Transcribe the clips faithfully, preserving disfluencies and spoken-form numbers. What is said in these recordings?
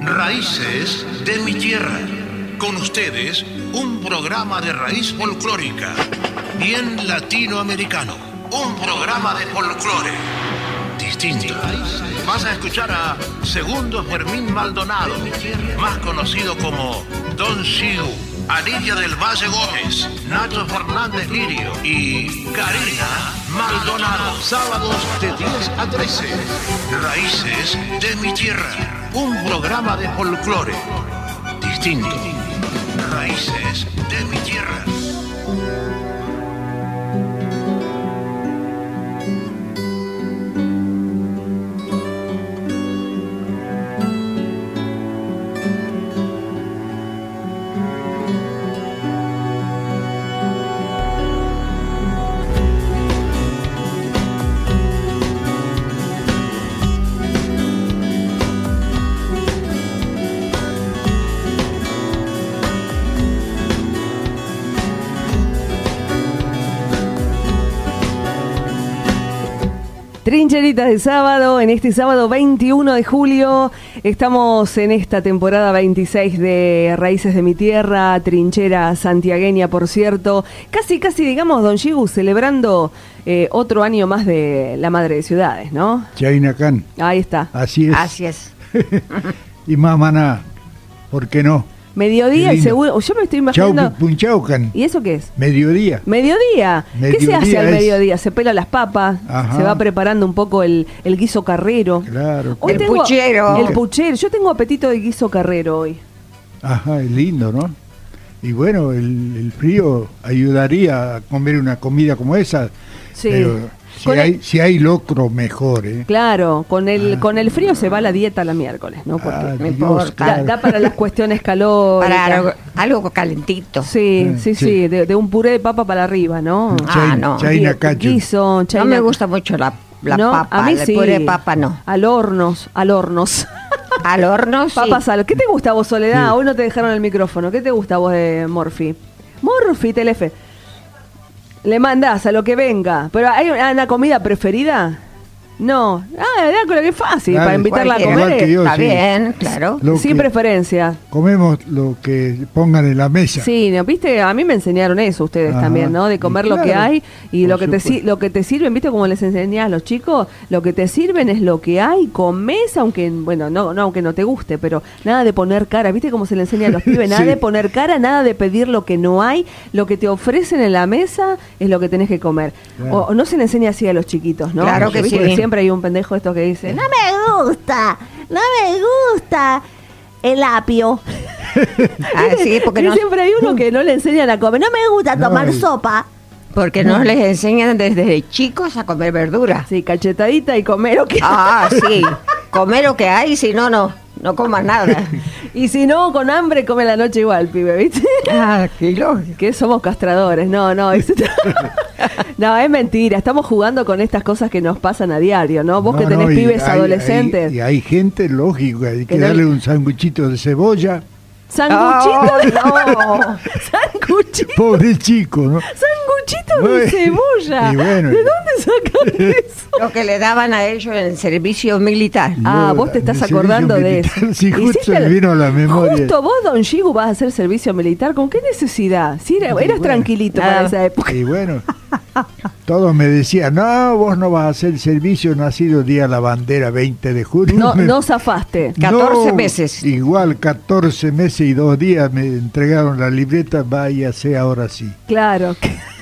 Raíces de mi tierra. Con ustedes, un programa de raíz folclórica, bien latinoamericano. Un programa de folclore distinto. Vas a escuchar a Segundo Fermín Maldonado, más conocido como Don Sigu, a Lidia del Valle Gómez, Nacho Fernández Lirio y Karina Maldonado. Sábados de diez a trece. Raíces de mi tierra. Un programa de folclore distinto. Raíces de mi tierra. Trincheritas de sábado, en este sábado veintiuno de julio, estamos en esta temporada veintiséis de Raíces de mi Tierra, trinchera santiagueña, por cierto, casi, casi, digamos, Don Sigu, celebrando eh, otro año más de la Madre de Ciudades, ¿no? Chainacán. Ahí está. Así es. Así es. Y más maná, ¿por qué no? Mediodía, el seguro. Yo me estoy imaginando. Chau, punchaucan. ¿Y eso qué es? Mediodía. Mediodía. Mediodía. ¿Qué se hace al es... mediodía? Se pela las papas, Ajá. Se va preparando un poco el, el guiso carrero. Claro. Hoy el tengo, puchero. El puchero. Yo tengo apetito de guiso carrero hoy. Ajá, es lindo, ¿no? Y bueno, el, el frío ayudaría a comer una comida como esa. Sí. Pero si Con hay, el... si hay locro, mejor, ¿eh? Claro, con el Ah. con el frío se va la dieta la miércoles, ¿no? Porque Ah, me Dios, importa. da, claro. da para las cuestiones calóricas. Para algo, algo calentito. Sí, Mm, sí, sí, sí. de, de un puré de papa para arriba, ¿no? Ah, Chain- no. Chaina Gui- cacho. Guiso, No chaina- me gusta mucho la, la ¿No? papa, A mí el sí. puré de papa no. Al hornos, al hornos. Al horno sí. Papas al... ¿Qué te gusta a vos, Soledad? Sí. Hoy no te dejaron el micrófono. ¿Qué te gusta a vos de Morphy? Morphy, Telefe. Le mandás a lo que venga. ¿Pero hay una comida preferida? No. Ah, ya con lo que es fácil. Dale, para invitarla a cualquiera. comer. Igual que yo, Está sí. bien, claro. Lo Sin que preferencia. comemos lo que pongan en la mesa. Sí, ¿no? ¿Viste? A mí me enseñaron eso ustedes Ajá. también, ¿no? De comer Y lo que claro, hay y por lo que te si- supuesto. lo que te sirven, ¿viste? Como les enseñás a los chicos, lo que te sirven es lo que hay, comés, aunque, bueno, no, no aunque no te guste, pero nada de poner cara, ¿viste? Como se le enseña a los pibes, nada Sí. de poner cara, nada de pedir lo que no hay, lo que te ofrecen en la mesa es lo que tenés que comer. Claro. O, o no se le enseña así a los chiquitos, ¿no? Claro Porque, que ¿viste? sí. Siempre hay un pendejo esto que dice, no me gusta, no me gusta el apio. Ah, sí, porque Y no, siempre hay uno que no le enseñan a comer. No me gusta No, tomar y- sopa. porque nos les enseñan desde chicos a comer verdura. Sí, cachetadita y comer o qué. Ah, sí. Comer lo que hay, si no, no, no comas nada. Y si no, con hambre come la noche igual, pibe, ¿viste? Ah, qué lógico. Que somos castradores. No, no. es- no, es mentira. Estamos jugando con estas cosas que nos pasan a diario, ¿no? Vos No, que tenés no, y pibes hay- adolescentes. hay- y hay gente, lógico, hay que Que no- darle un sanguchito de cebolla. Sanguchito. Oh, no. Sanguchito. Pobre chico, ¿no? Sanguchito de Bueno, cebolla. y bueno. ¿De dónde sacan eso? Lo que le daban a ellos en el servicio militar. Ah, No, vos te estás de servicio acordando de militar, eso. sí, justo Hiciste me el- vino a la memoria. Justo vos, Don Sigu, vas a hacer servicio militar. ¿Con qué necesidad? Sí, era- Sí, eras bueno. tranquilito Nada. para esa época. Y bueno, todos me decían, no, vos no vas a hacer servicio, nacido día de la bandera, veinte de junio. No, Me- no zafaste. catorce meses. Igual, catorce meses y dos días me entregaron la libreta, váyase ahora sí. Claro.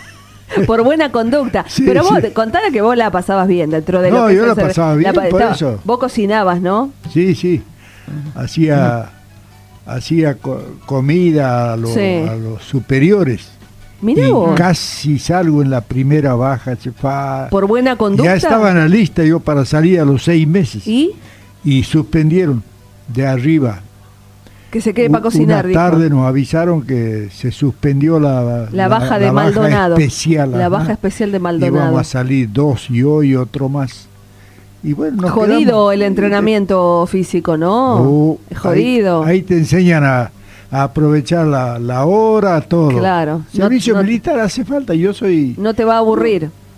Por buena conducta. Sí, Pero vos, sí. contara que vos la pasabas bien dentro de lo No, que yo es la el ser- pasaba bien, por estaba- eso. Vos cocinabas, ¿no? Sí, sí, hacía, hacía co- comida a, los- Sí. a los superiores. Mirá y vos. casi salgo en la primera baja, chefa. Por buena conducta. Ya estaba en la lista yo para salir a los seis meses. Y Y suspendieron de arriba. que se quede U- para cocinar, Una dijo. tarde nos avisaron que se suspendió la, La baja de Maldonado. especial. La ajá. baja especial de Y Maldonado. vamos a salir dos y hoy otro más. Y bueno, nos Jodido quedamos. el entrenamiento físico, ¿no? Oh, Jodido. Ahí, ahí te enseñan a, a aprovechar la, la hora, todo. Claro. Servicio No- no- militar hace falta, yo soy... No te va a aburrir.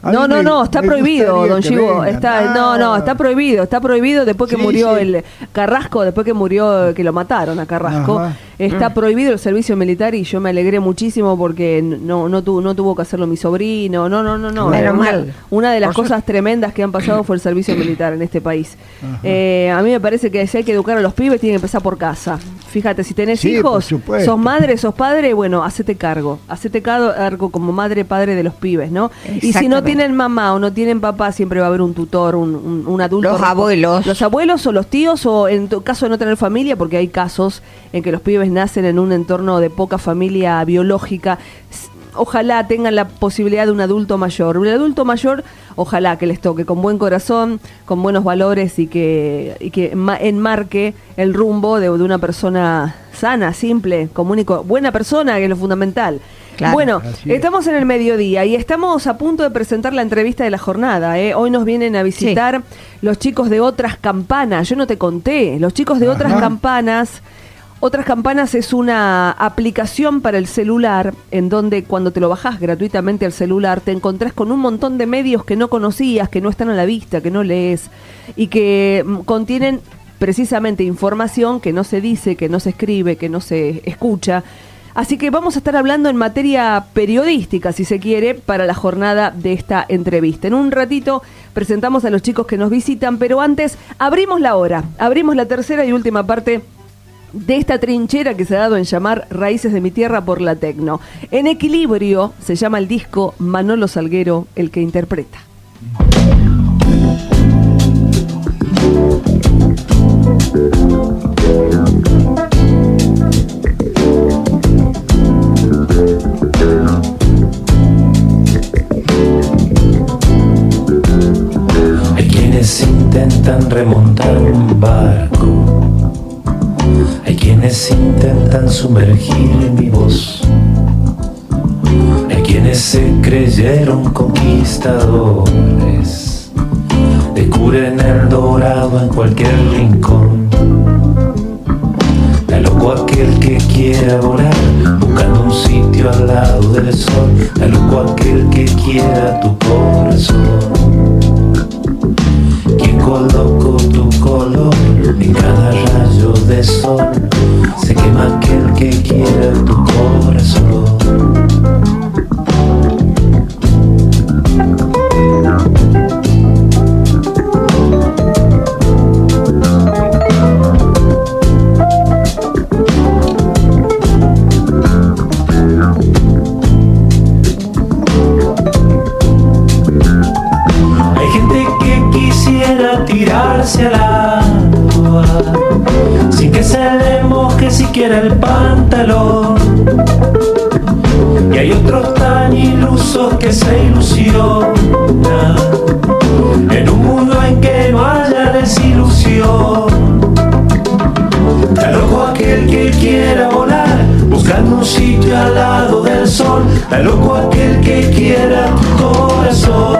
A No, mí no, me- no, está me prohibido, gustaría don que Chivo. vengan. Está, Ah. no, no, está prohibido, está prohibido después que Sí, murió sí. el Carrasco, después que murió, que lo mataron a Carrasco. Ajá. Está prohibido el servicio militar y yo me alegré muchísimo porque no, no, tuvo, no tuvo que hacerlo mi sobrino. No, no, no, no. Menos Una, mal. una de las O sea- cosas tremendas que han pasado fue el servicio militar en este país. Ajá. Eh, a mí me parece que si hay que educar a los pibes, tiene que empezar por casa. Fíjate, si tenés Sí, por hijos, supuesto. sos madre, sos padre, bueno, hacete cargo. Hacete cargo como madre, padre de los pibes, ¿no? Y si no Exactamente. tienen mamá o no tienen papá, siempre va a haber un tutor, un, un, un adulto. Los respo- abuelos. Los abuelos o los tíos, o en tu caso de no tener familia, porque hay casos en que los pibes nacen en un entorno de poca familia biológica. S- Ojalá tengan la posibilidad de un adulto mayor. Un adulto mayor, ojalá que les toque con buen corazón, con buenos valores y que, y que ma- enmarque el rumbo de, de una persona sana, simple, común y co- buena persona, que es lo fundamental. Claro. Bueno, Así es. estamos en el mediodía y estamos a punto de presentar la entrevista de la jornada. ¿eh? Hoy nos vienen a visitar los chicos de Otras Campanas. Yo no te conté, los chicos de Otras Ajá. Campanas. Otras Campanas es una aplicación para el celular en donde cuando te lo bajás gratuitamente al celular te encontrás con un montón de medios que no conocías, que no están a la vista, que no lees y que mm, contienen precisamente información que no se dice, que no se escribe, que no se escucha. Así que vamos a estar hablando en materia periodística, si se quiere, para la jornada de esta entrevista. En un ratito presentamos a los chicos que nos visitan, pero antes abrimos la hora, abrimos la tercera y última parte de esta trinchera que se ha dado en llamar Raíces de mi Tierra por la Tecno. En Equilibrio se llama el disco, Manolo Salguero el que interpreta. Hay quienes intentan remontar un barco, hay quienes intentan sumergir mi voz, hay quienes se creyeron conquistadores, descubren el dorado en cualquier rincón. Está loco aquel que quiera volar, buscando un sitio al lado del sol. Está loco aquel que quiera tu corazón. ¿Quién colocó tu color en cada rayo de sol? Se quema aquel que quiera tu corazón. Hay gente que quisiera tirarse al agua sin que se le moje siquiera el pantalón. Y hay otros tan ilusos que se ilusionan en un mundo en que no haya desilusión. Está loco aquel que quiera volar, buscando un sitio al lado del sol. Está loco aquel que quiera tu corazón.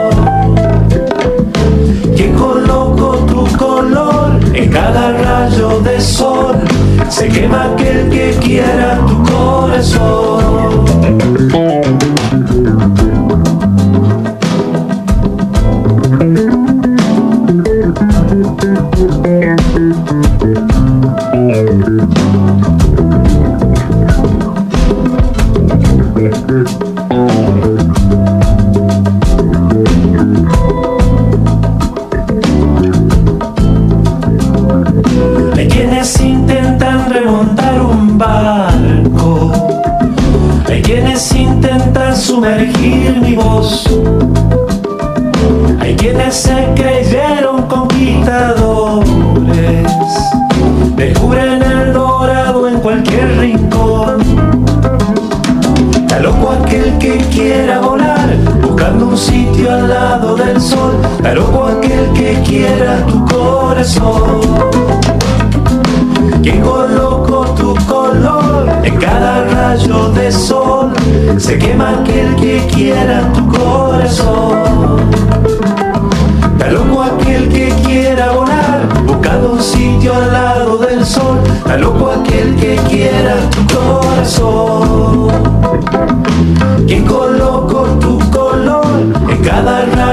¿Quién colocó tu color en cada rayo de sol? Se quema aquel que quiera tu corazón. Hay quienes intentan remontar un barco, hay quienes intentan sumergir mi voz, hay quienes se creyeron conquistadores, descubren el dorado en cualquier rincón. Está loco aquel que quiera volar, buscando un sitio al lado del sol. Está loco aquel que quiera tu corazón. ¿Quién colocó tu color en cada rayo de sol? Se quema aquel que quiera tu corazón. Está loco aquel que quiera volar, buscando un sitio al lado del sol. Está loco aquel que quiera tu corazón. ¿Quién colocó tu color en cada rayo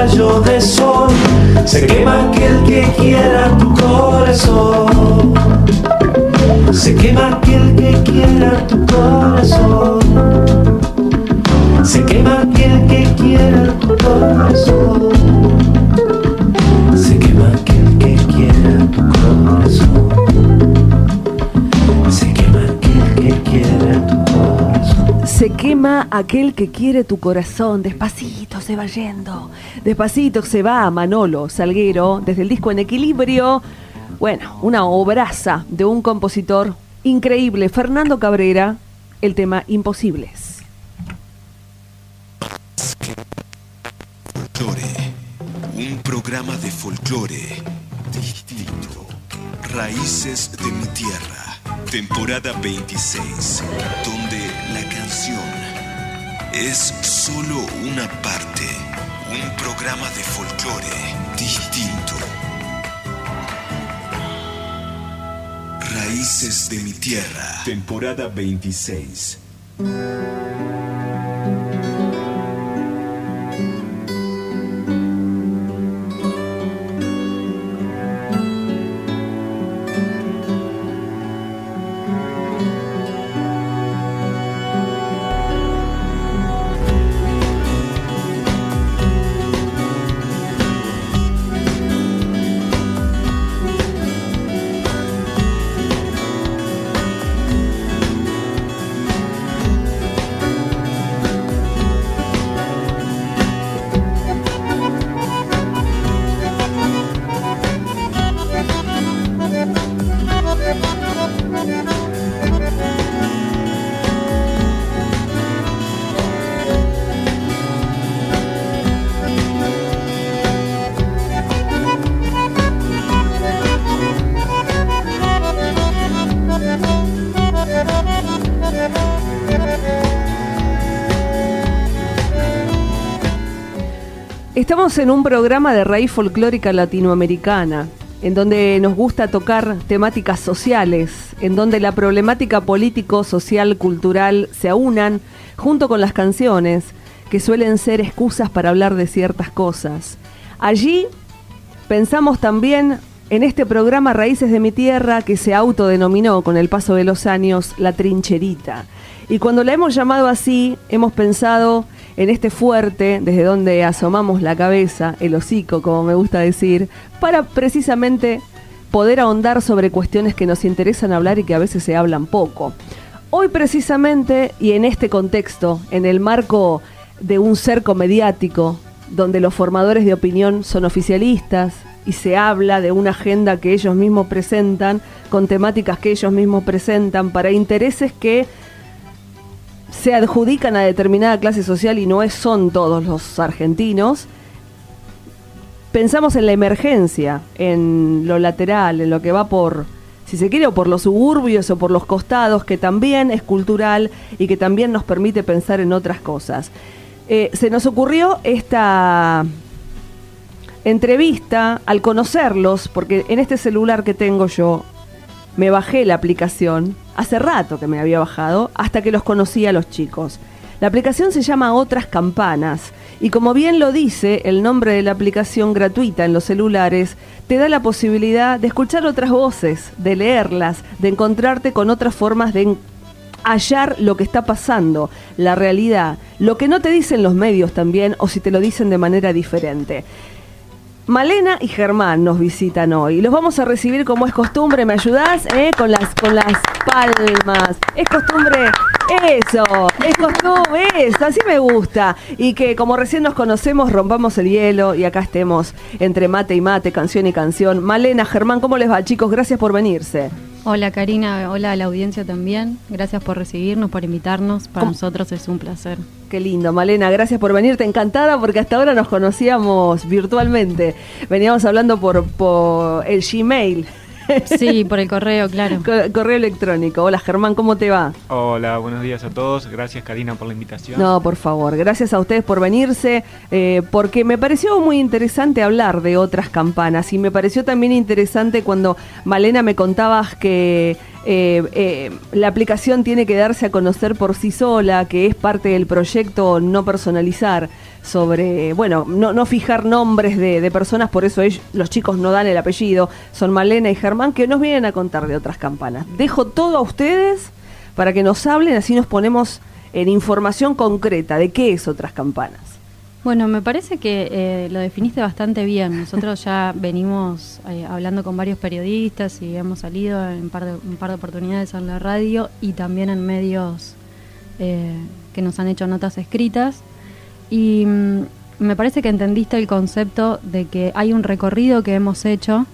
Se quema aquel que quiera tu corazón. Se quema aquel que quiera tu corazón. Se quema aquel que quiera tu corazón. Se quema aquel que quiera tu corazón. Se quema aquel que quiera tu corazón. Se quema aquel que quiere tu corazón. Despacito se va yendo. Despacito se va Manolo Salguero desde el disco En Equilibrio. Bueno, una obraza de un compositor increíble, Fernando Cabrera, el tema Imposibles. Folklore, un programa de folclore distinto. Raíces de mi tierra, temporada veintiséis, donde la canción es solo una parte. Un programa de folclore distinto. Raíces de mi tierra, temporada veintiséis. Estamos en un programa de raíz folclórica latinoamericana, en donde nos gusta tocar temáticas sociales, en donde la problemática político, social, cultural se aunan junto con las canciones, que suelen ser excusas para hablar de ciertas cosas. Allí pensamos también en este programa Raíces de mi Tierra, que se autodenominó con el paso de los años La Trincherita. Y cuando la hemos llamado así, hemos pensado en este fuerte, desde donde asomamos la cabeza, el hocico, como me gusta decir, para precisamente poder ahondar sobre cuestiones que nos interesan hablar y que a veces se hablan poco. Hoy precisamente, y en este contexto, en el marco de un cerco mediático, donde los formadores de opinión son oficialistas y se habla de una agenda que ellos mismos presentan, con temáticas que ellos mismos presentan, para intereses que se adjudican a determinada clase social y no es, son todos los argentinos. Pensamos en la emergencia, en lo lateral, en lo que va por, si se quiere, o por los suburbios o por los costados, que también es cultural y que también nos permite pensar en otras cosas. Eh, se nos ocurrió esta entrevista al conocerlos, porque en este celular que tengo yo, me bajé la aplicación, hace rato que me había bajado, hasta que los conocí a los chicos. La aplicación se llama Otras Campanas, y como bien lo dice el nombre de la aplicación gratuita en los celulares, te da la posibilidad de escuchar otras voces, de leerlas, de encontrarte con otras formas de hallar lo que está pasando, la realidad, lo que no te dicen los medios también, o si te lo dicen de manera diferente. Malena y Germán nos visitan hoy. Los vamos a recibir como es costumbre. ¿Me ayudás? ¿Eh? Con las con las palmas. Es costumbre. Eso. Es costumbre. Eso. Así me gusta. Y que como recién nos conocemos, rompamos el hielo y acá estemos entre mate y mate, canción y canción. Malena, Germán, ¿cómo les va, chicos? Gracias por venirse. Hola Karina, hola a la audiencia también. Gracias por recibirnos, por invitarnos. Para ¿Cómo? Nosotros es un placer. Qué lindo, Malena, gracias por venirte. Encantada porque hasta ahora nos conocíamos virtualmente. Veníamos hablando por, por el Gmail. Sí, por el correo, claro. Co- correo electrónico. Hola Germán, ¿cómo te va? Hola, buenos días a todos. Gracias Karina por la invitación. No, por favor, gracias a ustedes por venirse, eh, porque me pareció muy interesante hablar de Otras Campanas y me pareció también interesante cuando Malena me contabas que eh, eh, la aplicación tiene que darse a conocer por sí sola, que es parte del proyecto no personalizar, sobre, bueno, no, no fijar nombres de, de personas, por eso ellos, los chicos no dan el apellido, son Malena y Germán, que nos vienen a contar de Otras Campanas. Dejo todo a ustedes para que nos hablen, así nos ponemos en información concreta de qué es Otras Campanas. Bueno, me parece que eh, lo definiste bastante bien. Nosotros ya venimos eh, hablando con varios periodistas y hemos salido en par de, un par de oportunidades en la radio y también en medios eh, que nos han hecho notas escritas. Y mm, me parece que entendiste el concepto de que hay un recorrido que hemos hecho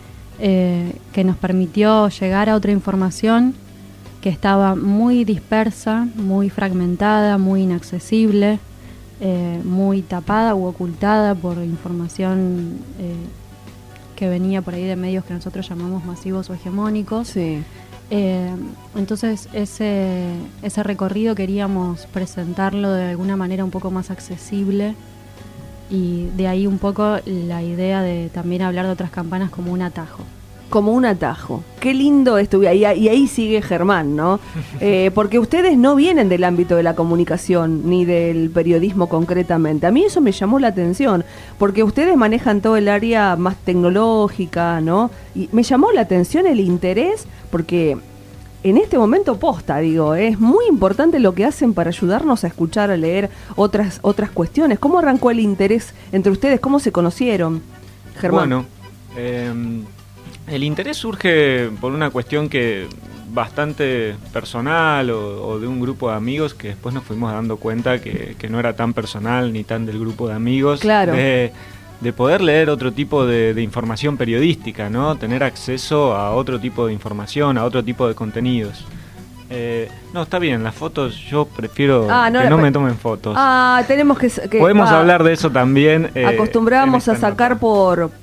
eh, que nos permitió llegar a otra información que estaba muy dispersa, muy fragmentada, muy inaccesible. Eh, muy tapada u ocultada por información eh, que venía por ahí de medios que nosotros llamamos masivos o hegemónicos. Sí. Eh, entonces ese, ese recorrido queríamos presentarlo de alguna manera un poco más accesible y de ahí un poco la idea de también hablar de Otras Campanas como un atajo. Como un atajo. Qué lindo esto. Y ahí, y ahí sigue Germán, ¿no? Eh, porque ustedes no vienen del ámbito de la comunicación ni del periodismo concretamente. A mí eso me llamó la atención, porque ustedes manejan todo el área más tecnológica, ¿no? Y me llamó la atención el interés, porque en este momento posta, digo, es muy importante lo que hacen para ayudarnos a escuchar, a leer otras, otras cuestiones. ¿Cómo arrancó el interés entre ustedes? ¿Cómo se conocieron, Germán? Bueno, eh... el interés surge por una cuestión que bastante personal o, o de un grupo de amigos que después nos fuimos dando cuenta que, que no era tan personal ni tan del grupo de amigos. Claro. De, de poder leer otro tipo de, de información periodística, ¿no? Tener acceso a otro tipo de información, a otro tipo de contenidos. Eh, no, está bien, las fotos yo prefiero ah, no, que no pa- me tomen fotos. Ah, tenemos que... que Podemos ah, hablar de eso también. Eh, Acostumbramos en a esta sacar nota. por...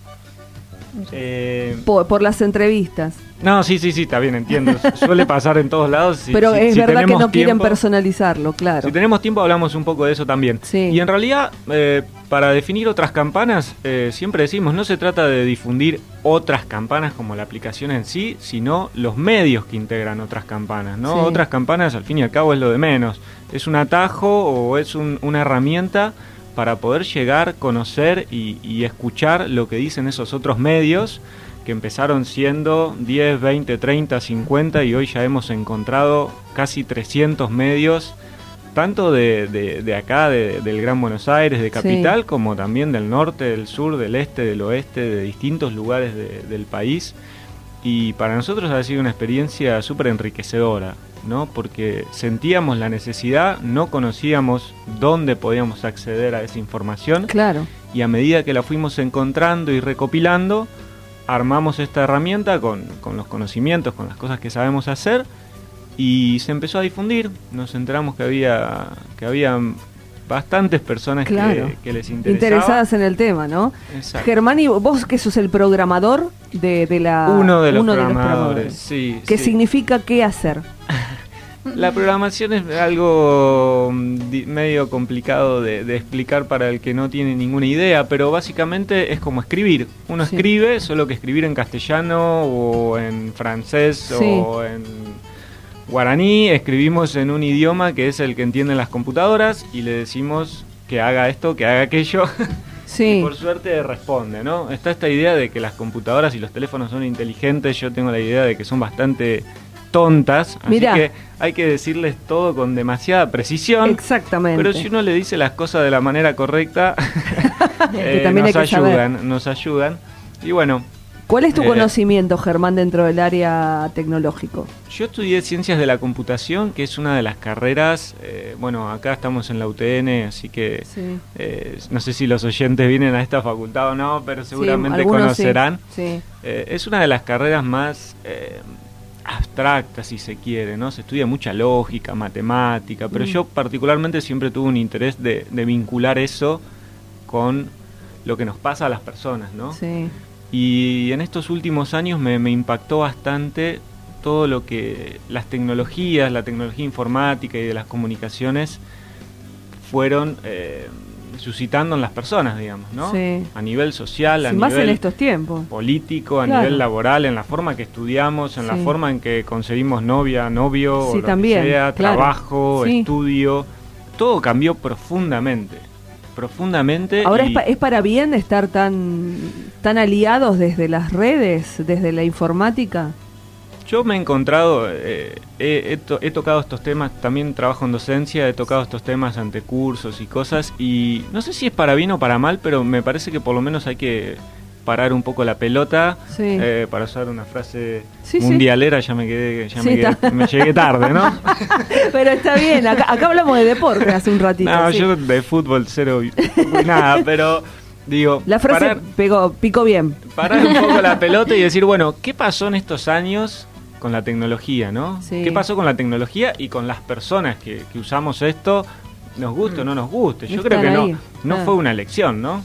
Eh, Por, por las entrevistas. No, sí, sí, sí, está bien, entiendo. Suele pasar en todos lados. Si, Pero si, es si verdad que tenemos no quieren tiempo, personalizarlo, claro. Si tenemos tiempo hablamos un poco de eso también. Sí. Y en realidad, eh, para definir Otras Campanas, eh, siempre decimos, no se trata de difundir otras campanas como la aplicación en sí, sino los medios que integran Otras Campanas, ¿no? Sí. Otras Campanas, al fin y al cabo, es lo de menos. Es un atajo o es un, una herramienta para poder llegar, conocer y, y escuchar lo que dicen esos otros medios que empezaron siendo diez, veinte, treinta, cincuenta y hoy ya hemos encontrado casi trescientos medios, tanto de, de, de acá, de, del Gran Buenos Aires, de Capital, sí, como también del norte, del sur, del este, del oeste, de distintos lugares de, del país. Y para nosotros ha sido una experiencia súper enriquecedora, ¿no? Porque sentíamos la necesidad, no conocíamos dónde podíamos acceder a esa información. Claro. Y a medida que la fuimos encontrando y recopilando, armamos esta herramienta con, con los conocimientos, con las cosas que sabemos hacer, y se empezó a difundir. Nos enteramos que había que había bastantes personas, claro, que, que les interesaba. Interesadas en el tema, ¿no? Exacto. Germán, ¿y vos que sos el programador de, de la... Uno de los uno programadores, de los programadores. sí. ¿Qué sí. significa qué hacer? La programación es algo medio complicado de, de explicar para el que no tiene ninguna idea, pero básicamente es como escribir. Uno sí. escribe, solo que escribir en castellano o en francés, sí, o en guaraní. Escribimos en un idioma que es el que entienden las computadoras y le decimos que haga esto, que haga aquello. Sí. Y por suerte responde, ¿no? Está esta idea de que las computadoras y los teléfonos son inteligentes. Yo tengo la idea de que son bastante tontas, así Mirá. que hay que decirles todo con demasiada precisión. Exactamente. Pero si uno le dice las cosas de la manera correcta, eh, también nos hay que ayudan, saber. nos ayudan. Y bueno. ¿Cuál es tu eh, conocimiento, Germán, dentro del área tecnológico? Yo estudié Ciencias de la Computación, que es una de las carreras, eh, bueno, acá estamos en la U T N, así que sí. eh, no sé si los oyentes vienen a esta facultad o no, pero seguramente sí, conocerán. Sí. Sí. Eh, es una de las carreras más Eh, abstracta, si se quiere, ¿no? Se estudia mucha lógica, matemática, pero mm. yo particularmente siempre tuve un interés de, de vincular eso con lo que nos pasa a las personas, ¿no? Sí. Y en estos últimos años me, me impactó bastante todo lo que las tecnologías, la tecnología informática y de las comunicaciones fueron eh, suscitando en las personas, digamos, ¿no? Sí. A nivel social, a Sí, más nivel en estos tiempos. político, a Claro. nivel laboral, en la forma que estudiamos, en la Sí. forma en que conseguimos novia, novio, Sí, o lo también, que sea, claro. trabajo, Sí. estudio, todo cambió profundamente, profundamente. Ahora y es, pa- es para bien estar tan, tan aliados desde las redes, desde la informática. yo me he encontrado, eh, he, he to- he tocado estos temas, también trabajo en docencia, he tocado estos temas ante cursos y cosas, y no sé si es para bien o para mal, pero me parece que por lo menos hay que parar un poco la pelota, Sí. eh, para usar una frase Sí, sí. mundialera, ya me quedé, ya Sí, me, quedé- está. me llegué tarde, ¿no? Pero está bien, acá, acá hablamos de deporte hace un ratito. No, sí. yo de fútbol cero y y nada, pero digo, La frase parar, pegó, picó bien. parar un poco la pelota y decir, bueno, ¿qué pasó en estos años con la tecnología, no? Sí. ¿Qué pasó con la tecnología y con las personas que, que usamos esto, nos guste o no nos guste? Yo creo Están que ahí. no, no Ah. fue una elección, ¿no?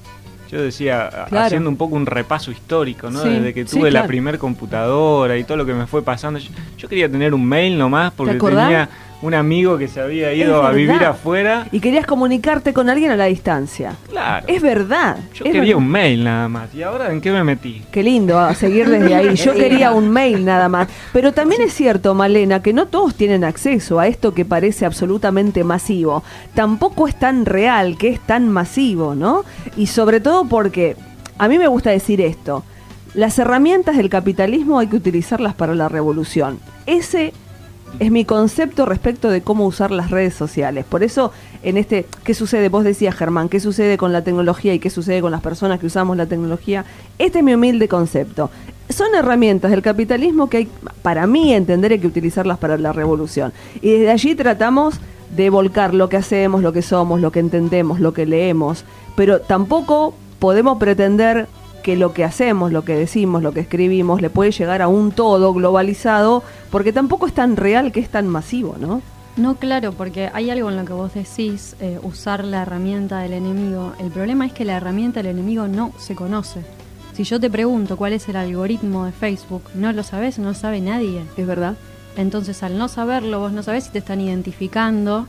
Yo decía, a- Claro. haciendo un poco un repaso histórico, ¿no? Sí, Desde que sí, tuve la claro. primer computadora y todo lo que me fue pasando. Yo, yo quería tener un mail nomás porque acordás? tenía un amigo que se había Es ido a vivir verdad. afuera. Y querías comunicarte con alguien a la distancia. Claro. Es verdad. Yo es quería verdad. un mail nada más. ¿Y ahora en qué me metí? Qué lindo, a seguir desde ahí. Yo quería un mail nada más. Pero también es cierto, Malena, que no todos tienen acceso a esto que parece absolutamente masivo. Tampoco es tan real, que es tan masivo, ¿no? Y sobre todo porque, a mí me gusta decir esto, las herramientas del capitalismo hay que utilizarlas para la revolución. Ese es mi concepto respecto de cómo usar las redes sociales. Por eso, en este, ¿qué sucede? Vos decías, Germán, ¿qué sucede con la tecnología y qué sucede con las personas que usamos la tecnología? Este es mi humilde concepto. Son herramientas del capitalismo que hay, para mí, entender hay que utilizarlas para la revolución. Y desde allí tratamos de volcar lo que hacemos, lo que somos, lo que entendemos, lo que leemos. Pero tampoco podemos pretender que lo que hacemos, lo que decimos, lo que escribimos, le puede llegar a un todo globalizado, porque tampoco es tan real que es tan masivo, ¿no? No, claro, porque hay algo en lo que vos decís, eh, usar la herramienta del enemigo. El problema es que la herramienta del enemigo no se conoce. Si yo te pregunto cuál es el algoritmo de Facebook, no lo sabés, no lo sabe nadie. Es verdad. Entonces, al no saberlo, vos no sabés si te están identificando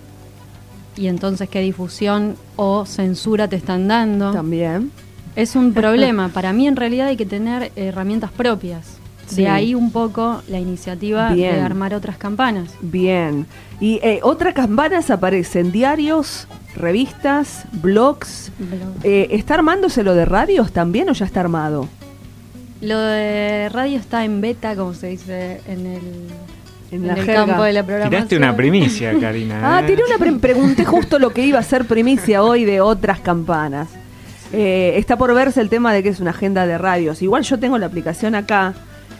y entonces qué difusión o censura te están dando. También. Es un problema. Para mí, en realidad, hay que tener herramientas propias. Sí. De ahí un poco la iniciativa Bien. de armar otras campanas. Bien. Y eh, otras campanas aparecen, diarios, revistas, blogs. Eh, ¿Está armándose lo de radios también o ya está armado? Lo de radio está en beta, como se dice en el, En en la el jerga. campo de la programación. Tiraste una primicia, Karina. Ah, ¿eh? tiré una pre- pregunté justo lo que iba a ser primicia hoy de otras campanas. Eh, está por verse el tema de que es una agenda de radios. Igual yo tengo la aplicación acá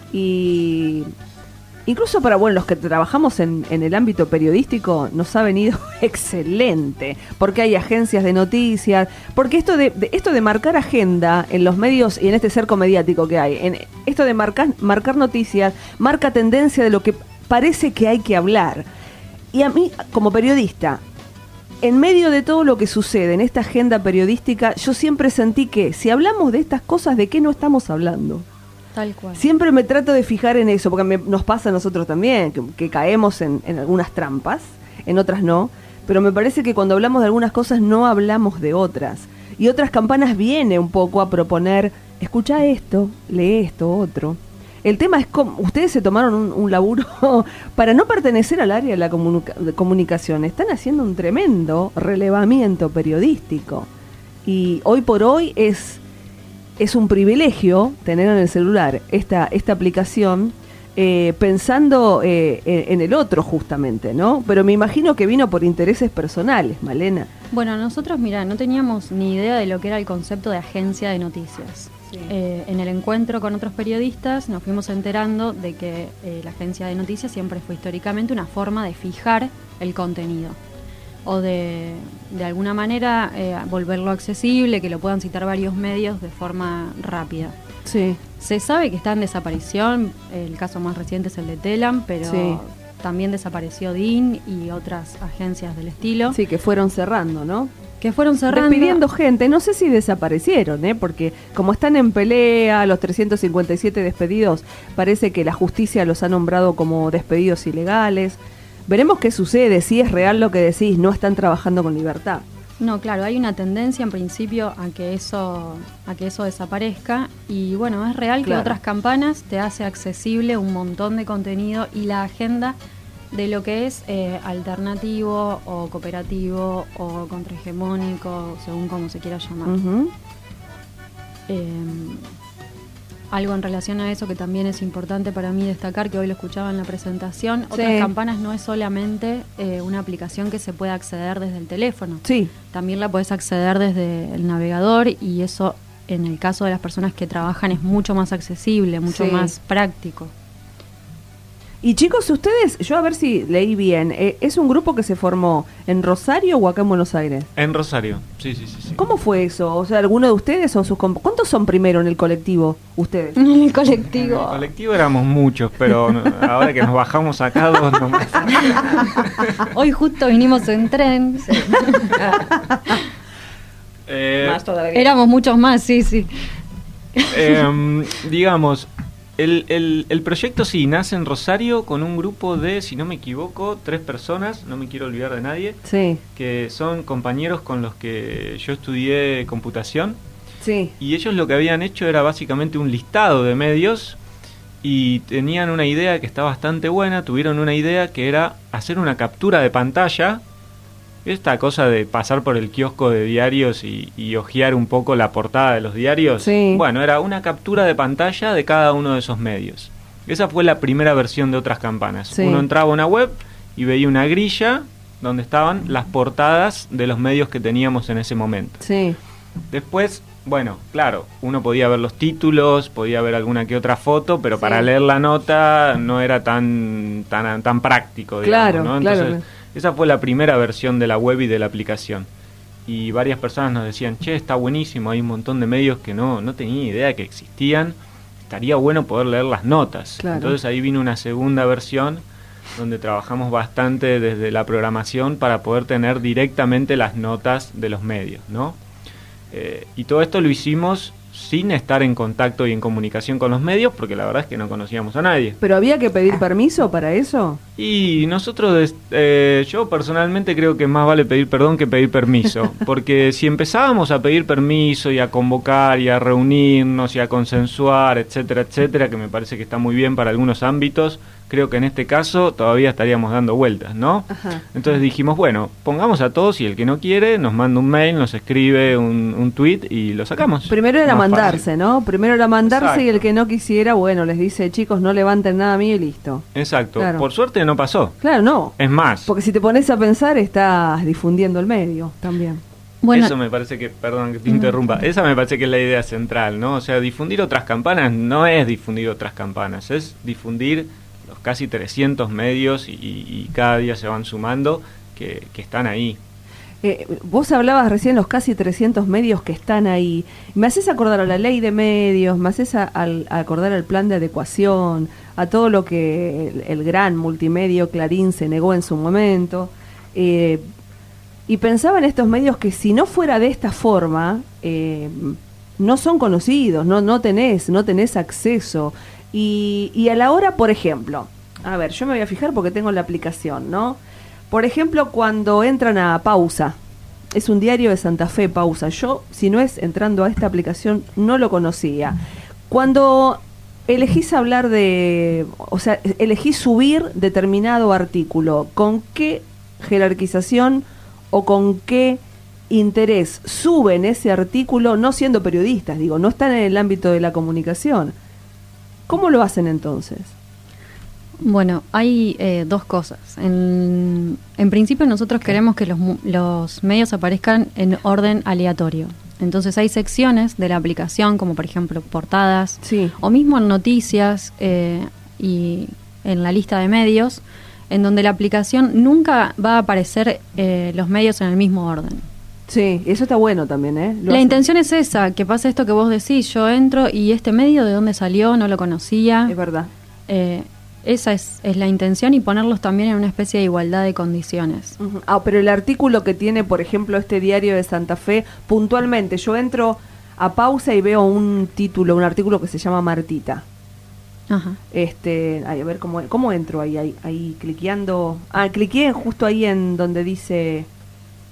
y incluso para bueno los que trabajamos en, en el ámbito periodístico nos ha venido excelente, porque hay agencias de noticias, porque esto de, de- esto de marcar agenda en los medios y en este cerco mediático que hay, en esto de marcar, marcar noticias, marca tendencia de lo que parece que hay que hablar. Y a mí, como periodista, en medio de todo lo que sucede en esta agenda periodística, yo siempre sentí que si hablamos de estas cosas, ¿de qué no estamos hablando? Tal cual. Siempre me trato de fijar en eso, porque me- nos pasa a nosotros también, que, que caemos en, en algunas trampas, en otras no, pero me parece que cuando hablamos de algunas cosas no hablamos de otras. Y otras campanas viene un poco a proponer, escucha esto, lee esto, otro. El tema es cómo ustedes se tomaron un, un laburo para no pertenecer al área de la comunica- de comunicación. Están haciendo un tremendo relevamiento periodístico. Y hoy por hoy es, es un privilegio tener en el celular esta, esta aplicación eh, pensando eh, en, en el otro justamente, ¿no? Pero me imagino que vino por intereses personales, Malena. Bueno, nosotros, mira, no teníamos ni idea de lo que era el concepto de agencia de noticias. Eh, en el encuentro con otros periodistas nos fuimos enterando de que eh, la agencia de noticias siempre fue históricamente una forma de fijar el contenido o de, de alguna manera eh, volverlo accesible, que lo puedan citar varios medios de forma rápida. Sí. Se sabe que está en desaparición, el caso más reciente es el de Telam, pero Sí. también desapareció D I N y otras agencias del estilo, Sí, que fueron cerrando, ¿no? que fueron cerrando. Despidiendo gente, no sé si desaparecieron, ¿eh? Porque como están en pelea, los trescientos cincuenta y siete despedidos, parece que la justicia los ha nombrado como despedidos ilegales. Veremos qué sucede, si es real lo que decís, no están trabajando con libertad. No, claro, hay una tendencia en principio a que eso a que eso desaparezca y bueno, es real que Claro. Otras Campanas te hace accesible un montón de contenido y la agenda de lo que es eh, alternativo o cooperativo o contrahegemónico, según como se quiera llamar. Ujú. Eh, algo en relación a eso que también es importante para mí destacar, que hoy lo escuchaba en la presentación, Sí. Otras Campanas no es solamente eh, una aplicación que se puede acceder desde el teléfono. Sí. También la podés acceder desde el navegador y eso, en el caso de las personas que trabajan, es mucho más accesible, mucho Sí. más práctico. Y chicos, ustedes, yo a ver si leí bien, eh, ¿es un grupo que se formó en Rosario o acá en Buenos Aires? En Rosario, sí, sí, sí. sí. ¿Cómo fue eso? O sea, ¿alguno de ustedes o sus comp- ¿Cuántos son primero en el colectivo ustedes? En el En el colectivo. colectivo éramos muchos, pero no- ahora que nos bajamos acá dos nomás. Hoy justo vinimos en tren. Eh, Más todavía. Éramos muchos más, sí, sí. Em, digamos, el, el, el proyecto sí nace en Rosario con un grupo de, si no me equivoco, tres personas, no me quiero olvidar de nadie, Sí, que son compañeros con los que yo estudié computación, sí. y ellos lo que habían hecho era básicamente un listado de medios y tenían una idea que está bastante buena, tuvieron una idea que era hacer una captura de pantalla. Esta cosa de pasar por el kiosco de diarios y, y hojear un poco la portada de los diarios, Sí. bueno, era una captura de pantalla de cada uno de esos medios. Esa fue la primera versión de Otras Campanas. Sí. Uno entraba a una web y veía una grilla donde estaban las portadas de los medios que teníamos en ese momento. Sí, Después, bueno, claro, uno podía ver los títulos, podía ver alguna que otra foto, pero Sí. para leer la nota no era tan tan, tan práctico, digamos, Claro, ¿no? claro. Entonces, esa fue la primera versión de la web y de la aplicación. Y varias personas nos decían, che, está buenísimo, hay un montón de medios que no, no tenía idea que existían, estaría bueno poder leer las notas. Claro. Entonces ahí vino una segunda versión donde trabajamos bastante desde la programación para poder tener directamente las notas de los medios, ¿no? Eh, y todo esto lo hicimos sin estar en contacto y en comunicación con los medios, porque la verdad es que no conocíamos a nadie. ¿pero había que pedir permiso para eso? Y nosotros, des- eh, yo personalmente creo que más vale pedir perdón que pedir permiso, porque si empezábamos a pedir permiso y a convocar y a reunirnos y a consensuar, etcétera, etcétera, que me parece que está muy bien para algunos ámbitos, creo que en este caso todavía estaríamos dando vueltas, ¿no? Ajá. Entonces dijimos, bueno, pongamos a todos y el que no quiere nos manda un mail, nos escribe un, un tweet y lo sacamos. Primero era Más mandarse, fácil. ¿no? Primero era mandarse Exacto. y el que no quisiera, bueno, les dice, chicos, no levanten nada mío y listo. Exacto. Claro. Por suerte no pasó. Claro, no. Es más, Porque si te pones a pensar, estás difundiendo el medio también. Bueno, eso me parece que, perdón que te interrumpa, esa me parece que es la idea central, ¿no? O sea, difundir Otras Campanas no es difundir Otras Campanas, es difundir los casi trescientos medios y, y cada día se van sumando que, que están ahí. Eh, vos hablabas recién los casi trescientos medios que están ahí. Me haces acordar a la ley de medios, me haces a, al- a acordar al plan de adecuación, a todo lo que el, el gran multimedio Clarín se negó en su momento. Eh, y pensaba en estos medios que si no fuera de esta forma, eh, no son conocidos, no, no tenés, no tenés acceso. Y, y a la hora, por ejemplo, a ver, yo me voy a fijar porque tengo la aplicación, ¿no? Por ejemplo, cuando entran a Pausa, es un diario de Santa Fe, Pausa. Yo, si no es entrando a esta aplicación, no lo conocía. Cuando elegís hablar de, o sea, elegís subir determinado artículo, ¿con qué jerarquización o con qué interés suben ese artículo, no siendo periodistas, digo, no están en el ámbito de la comunicación? ¿Cómo lo hacen entonces? Bueno, hay eh, dos cosas. En, en principio nosotros queremos que los, mu- los medios aparezcan en orden aleatorio. Entonces hay secciones de la aplicación, como por ejemplo portadas, Sí. o mismo en noticias eh, y en la lista de medios, en donde la aplicación nunca va a aparecer eh, los medios en el mismo orden. Sí, eso está bueno también, ¿eh? Lo La hacen. intención es esa, que pase esto que vos decís, yo entro y este medio de dónde salió, no lo conocía. Es verdad. Eh, esa es, es la intención y ponerlos también en una especie de igualdad de condiciones. Ujú. Ah, pero el artículo que tiene, por ejemplo, este diario de Santa Fe, puntualmente, yo entro a Pausa y veo un título, un artículo que se llama Martita. Ajá. Este, ay, a ver cómo, cómo entro ahí, ahí, ahí cliqueando. Ah, cliqué justo ahí en donde dice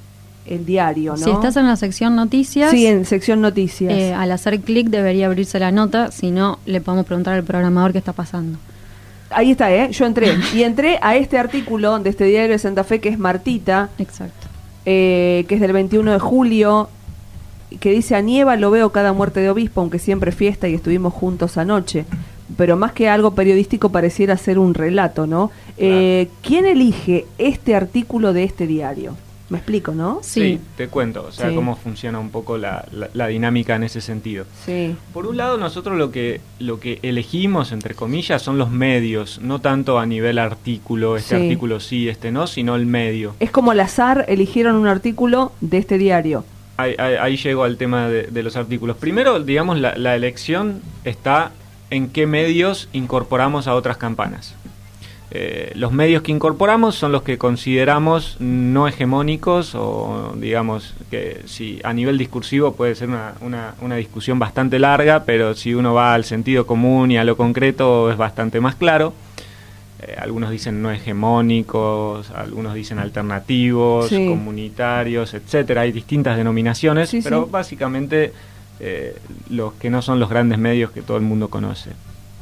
el diario, ¿no? Si estás en la sección noticias... Sí, en sección noticias. Eh, al hacer clic debería abrirse la nota, si no, le podemos preguntar al programador qué está pasando. Ahí está, ¿eh? Yo entré. Y entré a este artículo de este diario de Santa Fe, que es Martita. Exacto. Eh, que es del veintiuno de julio, que dice: a Nieva lo veo cada muerte de obispo, aunque siempre fiesta y estuvimos juntos anoche. Pero más que algo periodístico pareciera ser un relato, ¿no? Eh, ¿Quién elige este artículo de este diario? ¿Me explico, no? Sí, sí te cuento, o sea, sí. cómo funciona un poco la, la, la dinámica en ese sentido. Sí. Por un lado, nosotros lo que lo que elegimos, entre comillas, son los medios, no tanto a nivel artículo, este sí. artículo sí, este no, sino el medio. Es como al azar eligieron un artículo de este diario. Ahí, ahí, ahí llego al tema de, de los artículos. Primero, digamos, la, la elección está en qué medios incorporamos a otras campanas. Eh, los medios que incorporamos son los que consideramos no hegemónicos o digamos que si a nivel discursivo puede ser una, una, una discusión bastante larga, pero si uno va al sentido común y a lo concreto es bastante más claro. Eh, algunos dicen no hegemónicos, algunos dicen alternativos, sí. comunitarios, etcétera. Hay distintas denominaciones, sí, pero sí. básicamente eh, los que no son los grandes medios que todo el mundo conoce.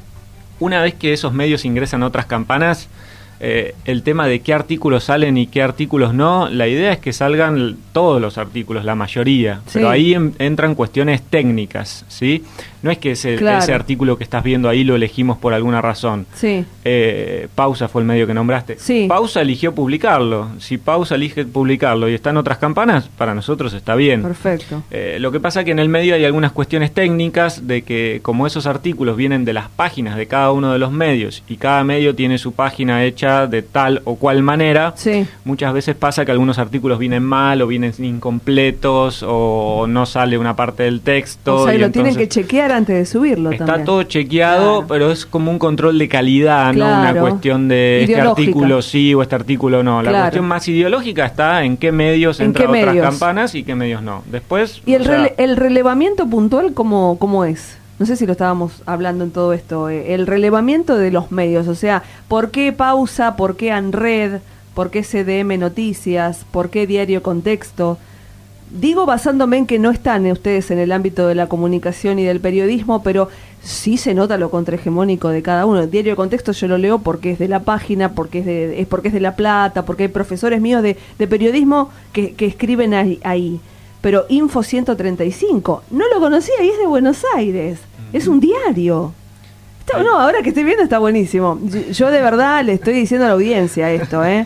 Una vez que esos medios ingresan a otras campanas, eh, el tema de qué artículos salen y qué artículos no, la idea es que salgan todos los artículos, la mayoría, sí. pero ahí en, entran cuestiones técnicas, ¿sí? No es que ese, claro. ese artículo que estás viendo ahí lo elegimos por alguna razón. Sí. Eh, Pausa fue el medio que nombraste. Sí. Pausa eligió publicarlo. Si Pausa elige publicarlo y está en otras campanas, para nosotros está bien. Perfecto. Eh, lo que pasa que en el medio hay algunas cuestiones técnicas de que como esos artículos vienen de las páginas de cada uno de los medios y cada medio tiene su página hecha de tal o cual manera, sí. muchas veces pasa que algunos artículos vienen mal o vienen incompletos o no sale una parte del texto. O sea, y y lo entonces tienen que chequear antes de subirlo está también. todo chequeado, claro. pero es como un control de calidad, claro. no una cuestión de este artículo sí o este artículo no. La claro. cuestión más ideológica está en qué medios ¿En entran qué otras medios? campanas y qué medios no. Después, ¿Y el, o sea, rele el relevamiento puntual cómo, cómo es? No sé si lo estábamos hablando en todo esto. Eh, el relevamiento de los medios, o sea, ¿por qué Pausa? ¿Por qué ANRED? ¿Por qué C D M Noticias? ¿Por qué Diario Contexto? Digo basándome en que no están ustedes en el ámbito de la comunicación y del periodismo, pero sí se nota lo contrahegemónico de cada uno. El Diario Contexto yo lo leo porque es de la página, porque es de, es porque es de La Plata, porque hay profesores míos de, de periodismo que, que escriben ahí, ahí. Pero Info ciento treinta y cinco, no lo conocía y es de Buenos Aires. Es un diario. Está, no, ahora que estoy viendo está buenísimo. Yo, yo de verdad le estoy diciendo a la audiencia esto, ¿eh?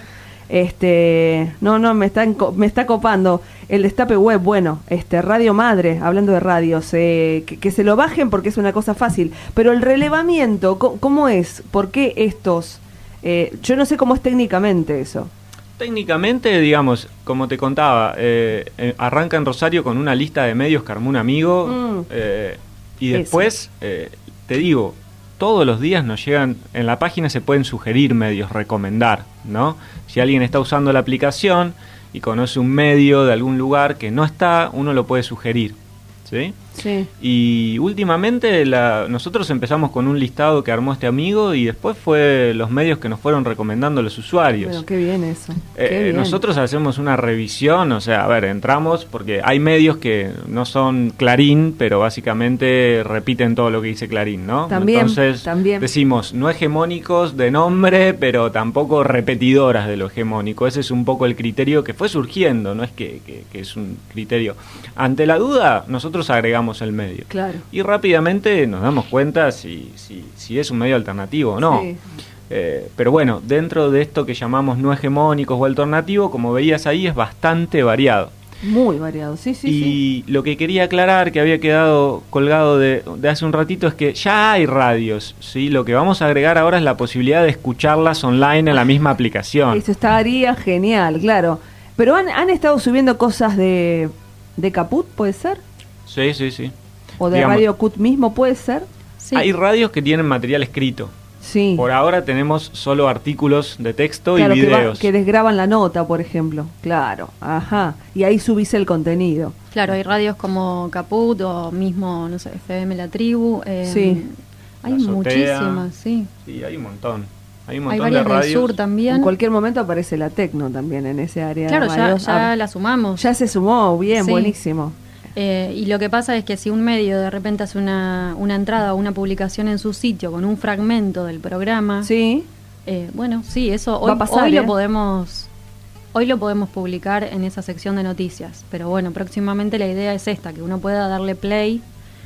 Este, no, no, me está, me está copando. El Destape Web, bueno, este Radio Madre, hablando de radios, eh, que, que se lo bajen porque es una cosa fácil. Pero el relevamiento, ¿cómo, cómo es? ¿Por qué estos? Eh, yo no sé cómo es técnicamente eso. Técnicamente, digamos, como te contaba, eh, eh, arranca en Rosario con una lista de medios que armó un amigo Mm. eh, y después, eh, te digo, todos los días nos llegan, en la página se pueden sugerir medios, recomendar, ¿no? Si alguien está usando la aplicación y conoce un medio de algún lugar que no está, uno lo puede sugerir, ¿sí? Sí. Y últimamente la, nosotros empezamos con un listado que armó este amigo y después fue los medios que nos fueron recomendando los usuarios. Bueno, qué bien eso. Eh, Qué bien. Nosotros hacemos una revisión, o sea, a ver, entramos porque hay medios que no son Clarín, pero básicamente repiten todo lo que dice Clarín, ¿no? También, Entonces también. decimos no hegemónicos de nombre, pero tampoco repetidoras de lo hegemónico. Ese es un poco el criterio que fue surgiendo, no es que, que, que es un criterio. Ante la duda, nosotros agregamos el medio. Claro. Y rápidamente nos damos cuenta si, si, si es un medio alternativo o no. Sí. Eh, pero bueno, dentro de esto que llamamos no hegemónicos o alternativo, como veías ahí, es bastante variado. Muy variado, sí, sí, y sí. lo que quería aclarar, que había quedado colgado de, de hace un ratito, es que ya hay radios, ¿sí? Lo que vamos a agregar ahora es la posibilidad de escucharlas online en la misma aplicación. Eso estaría genial, claro. Pero han, han estado subiendo cosas de, de Caput, ¿puede ser? Sí, sí, sí. O de Digamos, Radio Cut mismo, ¿puede ser? Sí. Hay radios que tienen material escrito. Sí. Por ahora tenemos solo artículos de texto Claro, y que, va- videos. que desgraban la nota, por ejemplo. Claro, ajá. Y ahí subís el contenido. Claro, hay radios como Caput o mismo, no sé, F M La Tribu. eh, Sí. Hay La Azotea. muchísimas, sí. Sí, hay un montón. Hay un Hay montón de varias del radios. sur también. En cualquier momento aparece la tecno también en ese área. Claro, de ya, radios. ya Ah, la sumamos. ya se sumó, bien, Sí. buenísimo. Eh, y lo que pasa es que si un medio de repente hace una, una entrada o una publicación en su sitio con un fragmento del programa, Sí, eh, bueno, sí, eso Va hoy, a pasar, hoy ¿eh? lo podemos hoy lo podemos publicar en esa sección de noticias. Pero bueno, próximamente la idea es esta, que uno pueda darle play.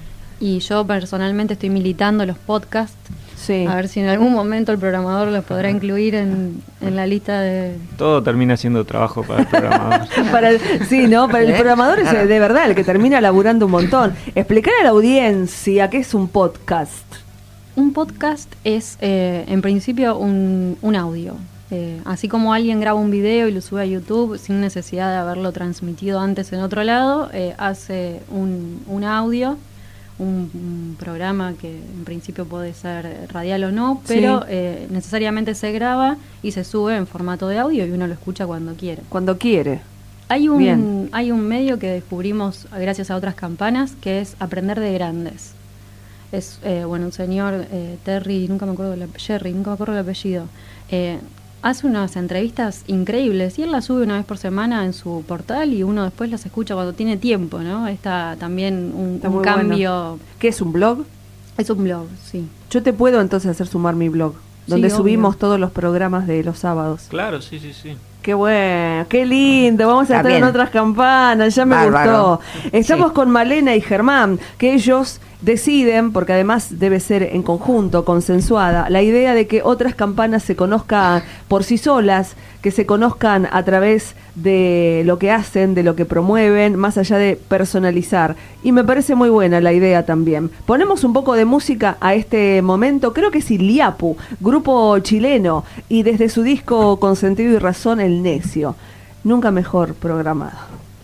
Y yo personalmente estoy militando los podcasts. sí. A ver si en algún momento el programador los podrá incluir en, en la lista de... Todo termina siendo trabajo para el programador. Para el, sí, ¿no? Para el programador es eh, de verdad el que termina laburando un montón. Explicar a la audiencia qué es un podcast. Un podcast es, eh, en principio, un, un audio. Eh, así como alguien graba un video y lo sube a YouTube sin necesidad de haberlo transmitido antes en otro lado, eh, hace un, un audio, un, un programa que en principio puede ser radial o no, pero Sí. eh, necesariamente se graba y se sube en formato de audio y uno lo escucha cuando quiere. Cuando quiere. Hay un, Bien. hay un medio que descubrimos gracias a otras campanas que es Aprender de Grandes. Es, eh, bueno, un señor, eh, Terry, nunca me acuerdo del ape- Jerry, nunca me acuerdo el apellido, eh, hace unas entrevistas increíbles y él las sube una vez por semana en su portal y uno después las escucha cuando tiene tiempo, ¿no? Está también un, Está un muy cambio... bueno. ¿Qué es un blog? Es un blog, sí. Yo te puedo entonces hacer sumar mi blog, donde Sí, subimos obvio. todos los programas de los sábados. Claro, sí, sí, sí. Qué bueno, qué lindo, vamos a Está estar en bien. otras campanas, ya me Bárbaro. gustó. Estamos Sí. con Malena y Germán, que ellos deciden, porque además debe ser en conjunto, consensuada, la idea de que otras campanas se conozcan por sí solas, que se conozcan a través de lo que hacen, de lo que promueven, más allá de personalizar. Y me parece muy buena la idea también. Ponemos un poco de música a este momento, creo que es Iliapu, grupo chileno, y desde su disco Con Sentido y Razón, El Necio. Nunca mejor programado.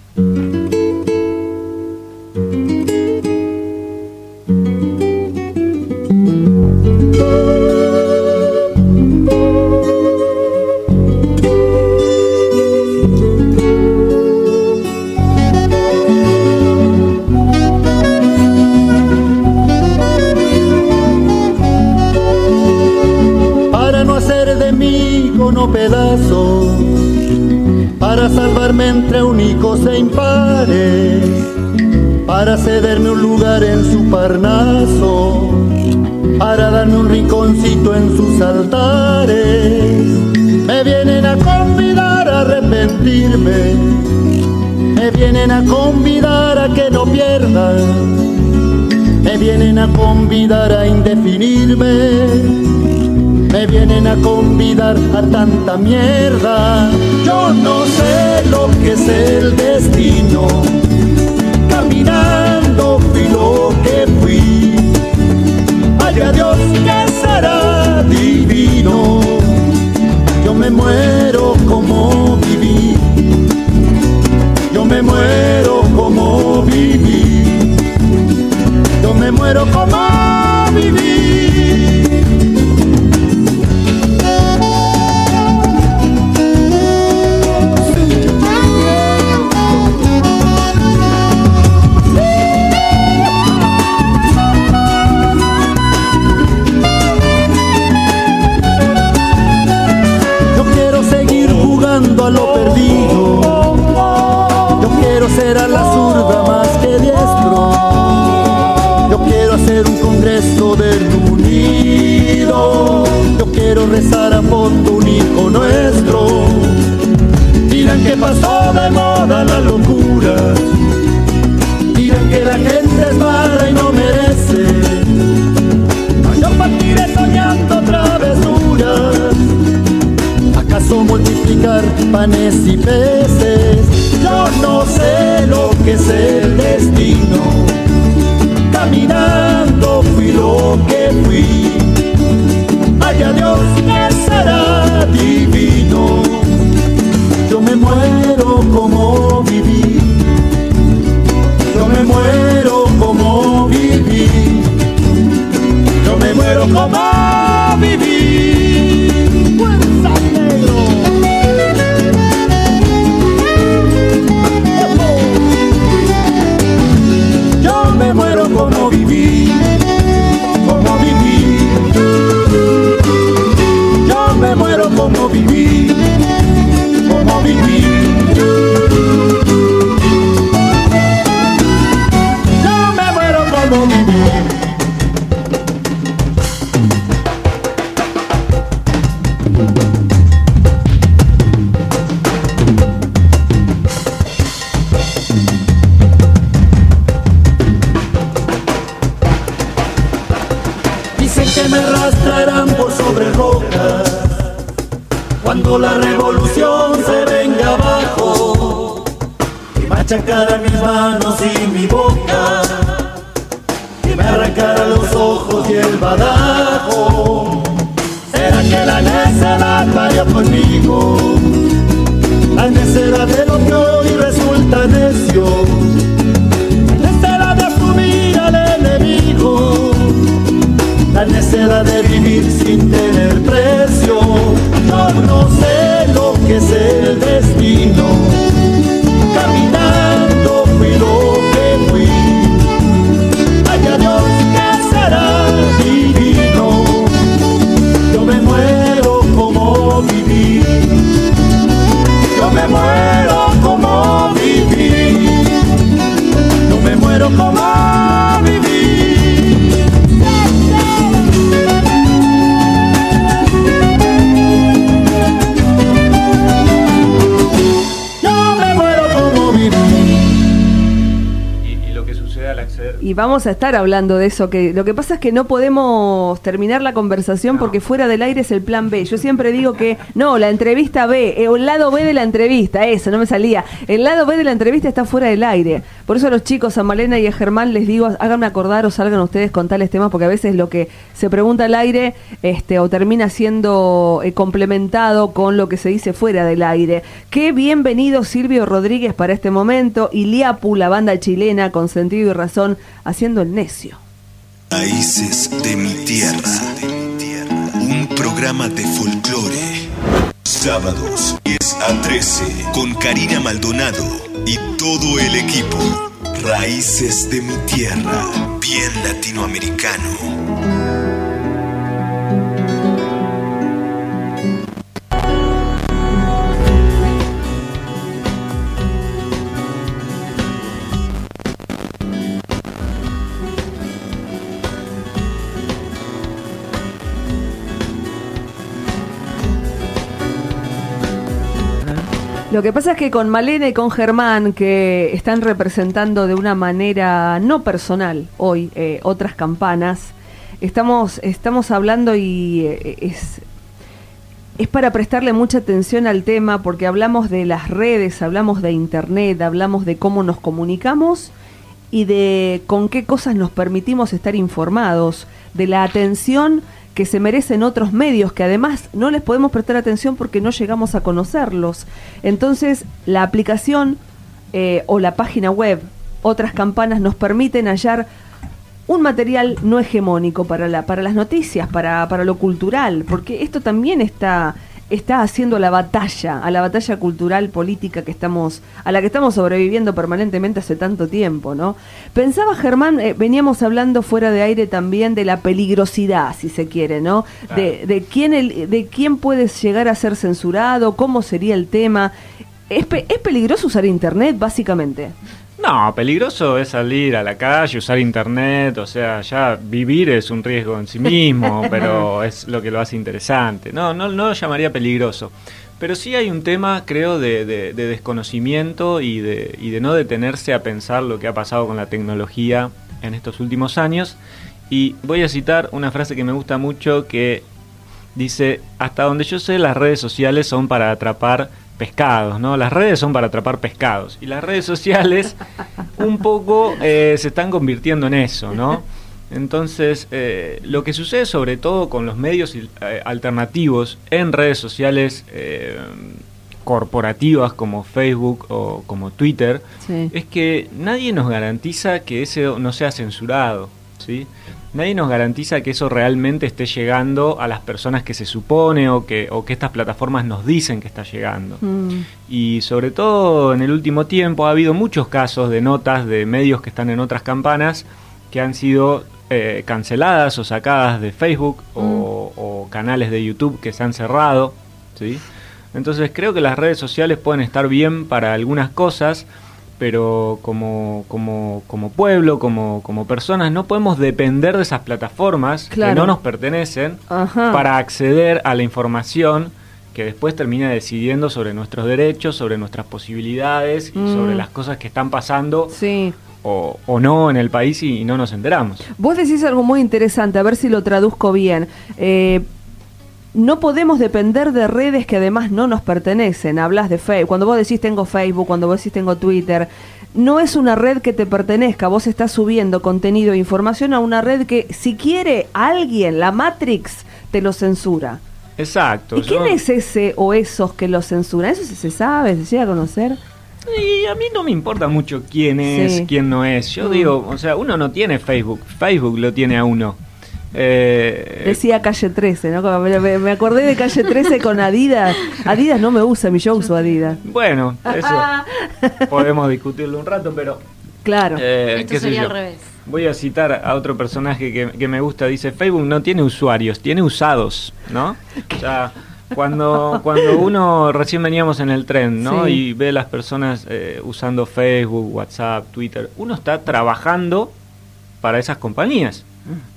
Para no hacer de mí cono pedazos, para salvarme entre únicos e impares, para cederme un lugar en su parnaso, para darme un rinconcito en sus altares. Me vienen a convidar a arrepentirme, me vienen a convidar a que no pierda, me vienen a convidar a indefinirme. Me vienen a convidar a tanta mierda. Yo no sé lo que es el destino. Caminando fui lo que fui. Vaya Dios, que será divino. Yo me muero como viví. Yo me muero como viví. Yo me muero como viví. A lo perdido, yo quiero ser a la zurda más que diestro, yo quiero hacer un congreso del unido, yo quiero rezar a fondo un hijo nuestro. Dirán que pasó de moda la locura, dirán que la gente es mala y no merece, yo partiré soñando travesuras. ¿Acaso multiplicar panes y peces? Yo no sé lo que es el destino. Caminando fui lo que fui. Vaya Dios, que será divino. Yo me muero como viví. Yo me muero como viví. Yo me muero como viví. Yo me muero como viví, como viví. cuando la revolución se venga abajo y machacara mis manos y mi boca, y me arrancara los ojos y el badajo. ¿Será que la necedad vaya conmigo? La necedad de lo que hoy resulta necio, la necedad de asumir al enemigo, la necedad de vivir sin tener precio. Yo no sé lo que es el destino, caminando fui lo que fui. Haya Dios que será divino, yo me muero como viví, yo me muero como viví, yo me muero como viví. Y vamos a estar hablando de eso, que lo que pasa es que no podemos terminar la conversación no. porque fuera del aire es el plan B. Yo siempre digo que, no, la entrevista B, el lado B de la entrevista, eso, no me salía. El lado B de la entrevista está fuera del aire. Por eso a los chicos, a Malena y a Germán, les digo, háganme acordar o salgan ustedes con tales temas, porque a veces lo que se pregunta al aire este, o termina siendo eh, complementado con lo que se dice fuera del aire. Qué bienvenido Silvio Rodríguez para este momento, Iliapu, la banda chilena con sentido y razón, haciendo el necio. Raíces de mi tierra, un programa de folclore. Sábados diez a trece con Karina Maldonado y todo el equipo. Raíces de mi tierra, bien latinoamericano. Lo que pasa es que con Malena y con Germán, que están representando de una manera no personal hoy eh, otras campanas, estamos, estamos hablando y eh, es, es para prestarle mucha atención al tema, porque hablamos de las redes, hablamos de internet, hablamos de cómo nos comunicamos y de con qué cosas nos permitimos estar informados, de la atención que se merecen otros medios, que además no les podemos prestar atención porque no llegamos a conocerlos. Entonces, la aplicación eh, o la página web, otras campanas, nos permiten hallar un material no hegemónico para la para las noticias, para, para lo cultural, porque esto también está está haciendo la batalla, a la batalla cultural política que estamos a la que estamos sobreviviendo permanentemente hace tanto tiempo, ¿no? Pensaba, Germán, eh, veníamos hablando fuera de aire también de la peligrosidad, si se quiere, ¿no? Claro. De, de quién el, de quién puede llegar a ser censurado, cómo sería el tema. ¿Es, pe- es peligroso usar internet, básicamente? No, peligroso es salir a la calle, usar internet, o sea, ya vivir es un riesgo en sí mismo, pero es lo que lo hace interesante. No, no, no lo llamaría peligroso, pero sí hay un tema, creo, de, de, de desconocimiento y de, y de no detenerse a pensar lo que ha pasado con la tecnología en estos últimos años. Y voy a citar una frase que me gusta mucho que dice: hasta donde yo sé, las redes sociales son para atrapar pescados, ¿no? Las redes son para atrapar pescados y las redes sociales un poco eh, se están convirtiendo en eso, ¿no? Entonces, eh, lo que sucede sobre todo con los medios eh, alternativos en redes sociales eh, corporativas como Facebook o como Twitter, sí, es que nadie nos garantiza que eso no sea censurado, ¿sí? Nadie nos garantiza que eso realmente esté llegando a las personas que se supone o que, o que estas plataformas nos dicen que está llegando. Mm. Y sobre todo en el último tiempo ha habido muchos casos de notas de medios que están en otras campanas que han sido eh, canceladas o sacadas de Facebook mm. o, o canales de YouTube que se han cerrado, ¿sí? Entonces creo que las redes sociales pueden estar bien para algunas cosas, pero como como como pueblo, como como personas, no podemos depender de esas plataformas, claro, que no nos pertenecen, ajá, para acceder a la información que después termina decidiendo sobre nuestros derechos, sobre nuestras posibilidades y mm. sobre las cosas que están pasando, sí, o, o no en el país y, y no nos enteramos. Vos decís algo muy interesante, a ver si lo traduzco bien. Eh, no podemos depender de redes que además no nos pertenecen. Hablas de Facebook, cuando vos decís tengo Facebook, cuando vos decís tengo Twitter, no es una red que te pertenezca, vos estás subiendo contenido e información a una red que si quiere alguien, la Matrix, te lo censura. Exacto. ¿Y quién yo... es ese o esos que lo censuran? ¿Eso se sabe, se llega a conocer? Y a mí no me importa mucho quién es, sí. quién no es. Yo mm. digo, o sea, uno no tiene Facebook, Facebook lo tiene a uno. Eh, Decía Calle trece, ¿no? Me, me acordé de Calle trece con Adidas. Adidas no me usa, mi yo uso Adidas. Bueno, eso podemos discutirlo un rato, pero... Claro. Eh, Esto sería al revés. Voy a citar a otro personaje que, que me gusta. Dice, Facebook no tiene usuarios, tiene usados, ¿no? O sea, cuando, cuando uno recién veníamos en el tren, ¿no? Sí. Y ve las personas eh, usando Facebook, WhatsApp, Twitter, uno está trabajando para esas compañías.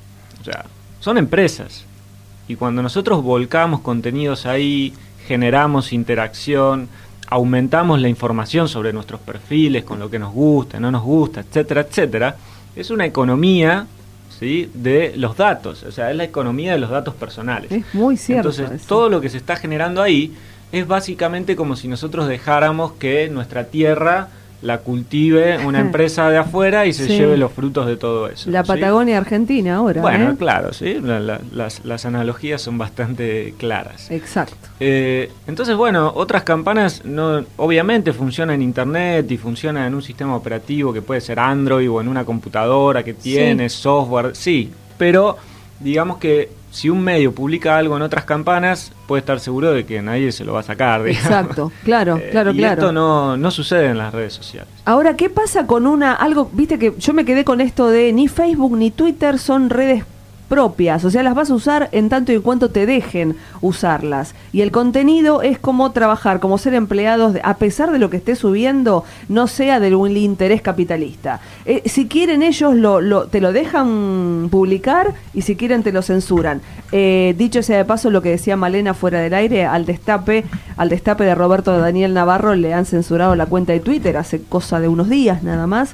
O sea, son empresas. Y cuando nosotros volcamos contenidos ahí, generamos interacción, aumentamos la información sobre nuestros perfiles, con lo que nos gusta, no nos gusta, etcétera, etcétera, es una economía, ¿sí?, de los datos. O sea, es la economía de los datos personales. Es muy cierto. Entonces, eso. todo lo que se está generando ahí es básicamente como si nosotros dejáramos que nuestra tierra la cultive una empresa de afuera y se sí. lleve los frutos de todo eso. La ¿sí? Patagonia Argentina ahora. Bueno, ¿eh? claro, sí, la, la, las, las analogías son bastante claras. Exacto. Eh, entonces, bueno, otras campanas no, obviamente funcionan en internet y funcionan en un sistema operativo que puede ser Android o en una computadora que tiene sí. software, sí, pero digamos que si un medio publica algo en otras campanas, puede estar seguro de que nadie se lo va a sacar. Digamos. Exacto, claro, eh, claro, y claro. esto no, no sucede en las redes sociales. Ahora, ¿qué pasa con una, algo, viste que yo me quedé con esto de ni Facebook ni Twitter son redes propias, o sea, las vas a usar en tanto y cuanto te dejen usarlas. Y el contenido es como trabajar, como ser empleados, de, a pesar de lo que esté subiendo, no sea del un interés capitalista. Eh, si quieren ellos, lo, lo, te lo dejan publicar y si quieren te lo censuran. Eh, dicho sea de paso, lo que decía Malena fuera del aire, al destape, al destape de Roberto Daniel Navarro le han censurado la cuenta de Twitter hace cosa de unos días nada más.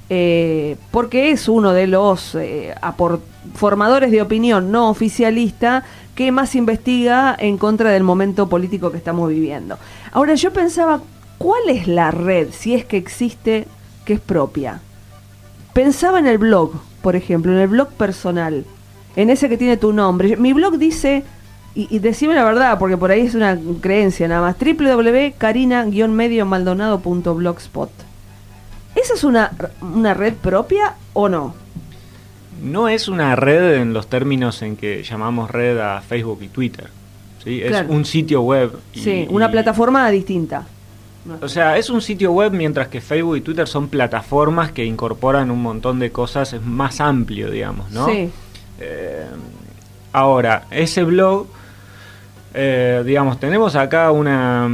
Eh, porque es uno de los eh, aport- formadores de opinión no oficialista que más investiga en contra del momento político que estamos viviendo. Ahora yo pensaba, ¿cuál es la red, si es que existe, que es propia? Pensaba en el blog, por ejemplo, en el blog personal, en ese que tiene tu nombre. Mi blog dice, y, y decime la verdad, porque por ahí es una creencia nada más, doble u doble u doble u punto carina guion medio maldonado punto blogspot. ¿Esa es una, una red propia o no? No es una red en los términos en que llamamos red a Facebook y Twitter. ¿Sí? Claro. Es un sitio web. Y, sí, una y, plataforma distinta. O sea, es un sitio web mientras que Facebook y Twitter son plataformas que incorporan un montón de cosas, es más amplio, digamos, ¿no? Sí. Eh, ahora, ese blog, eh, digamos, tenemos acá una...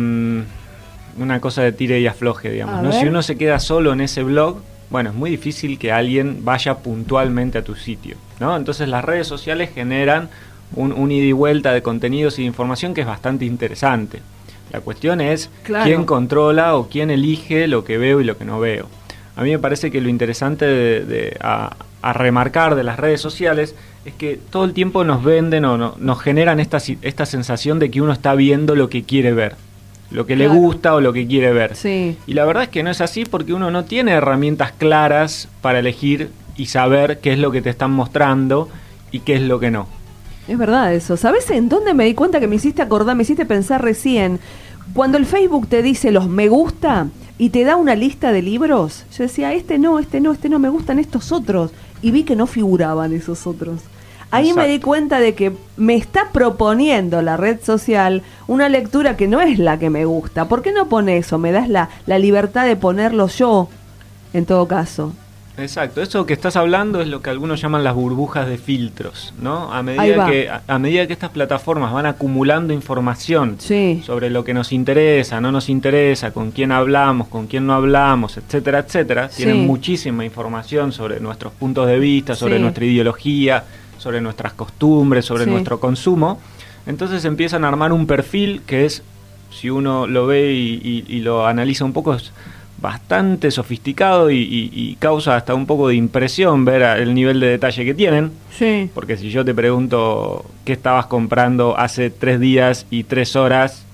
una cosa de tire y afloje, digamos, ¿no? Si uno se queda solo en ese blog, bueno, es muy difícil que alguien vaya puntualmente a tu sitio, ¿no? Entonces las redes sociales generan un, un ida y vuelta de contenidos y de información que es bastante interesante. La cuestión es claro. quién controla o quién elige lo que veo y lo que no veo. A mí me parece que lo interesante de, de, a, a remarcar de las redes sociales es que todo el tiempo nos venden o no, nos generan esta, esta sensación de que uno está viendo lo que quiere ver. Lo que claro. le gusta o lo que quiere ver. Sí. Y la verdad es que no es así porque uno no tiene herramientas claras para elegir y saber qué es lo que te están mostrando y qué es lo que no. Es verdad eso. ¿Sabes en dónde me di cuenta que me hiciste acordar, me hiciste pensar recién? Cuando el Facebook te dice los me gusta y te da una lista de libros, yo decía, este no, este no, este no, me gustan estos otros. Y vi que no figuraban esos otros. Ahí Exacto. me di cuenta de que me está proponiendo la red social una lectura que no es la que me gusta. ¿Por qué no pone eso? Me das la, la libertad de ponerlo yo, en todo caso. Exacto, eso que estás hablando es lo que algunos llaman las burbujas de filtros, ¿no? A medida que a, a medida que estas plataformas van acumulando información sí. sobre lo que nos interesa, no nos interesa, con quién hablamos, con quién no hablamos, etcétera, etcétera, sí. tienen muchísima información sobre nuestros puntos de vista, sobre sí. nuestra ideología, sobre nuestras costumbres, sobre sí. nuestro consumo. Entonces empiezan a armar un perfil que es, si uno lo ve y, y, y lo analiza un poco, es bastante sofisticado y, y, y causa hasta un poco de impresión ver el nivel de detalle que tienen. Sí. Porque si yo te pregunto qué estabas comprando hace tres días y tres horas,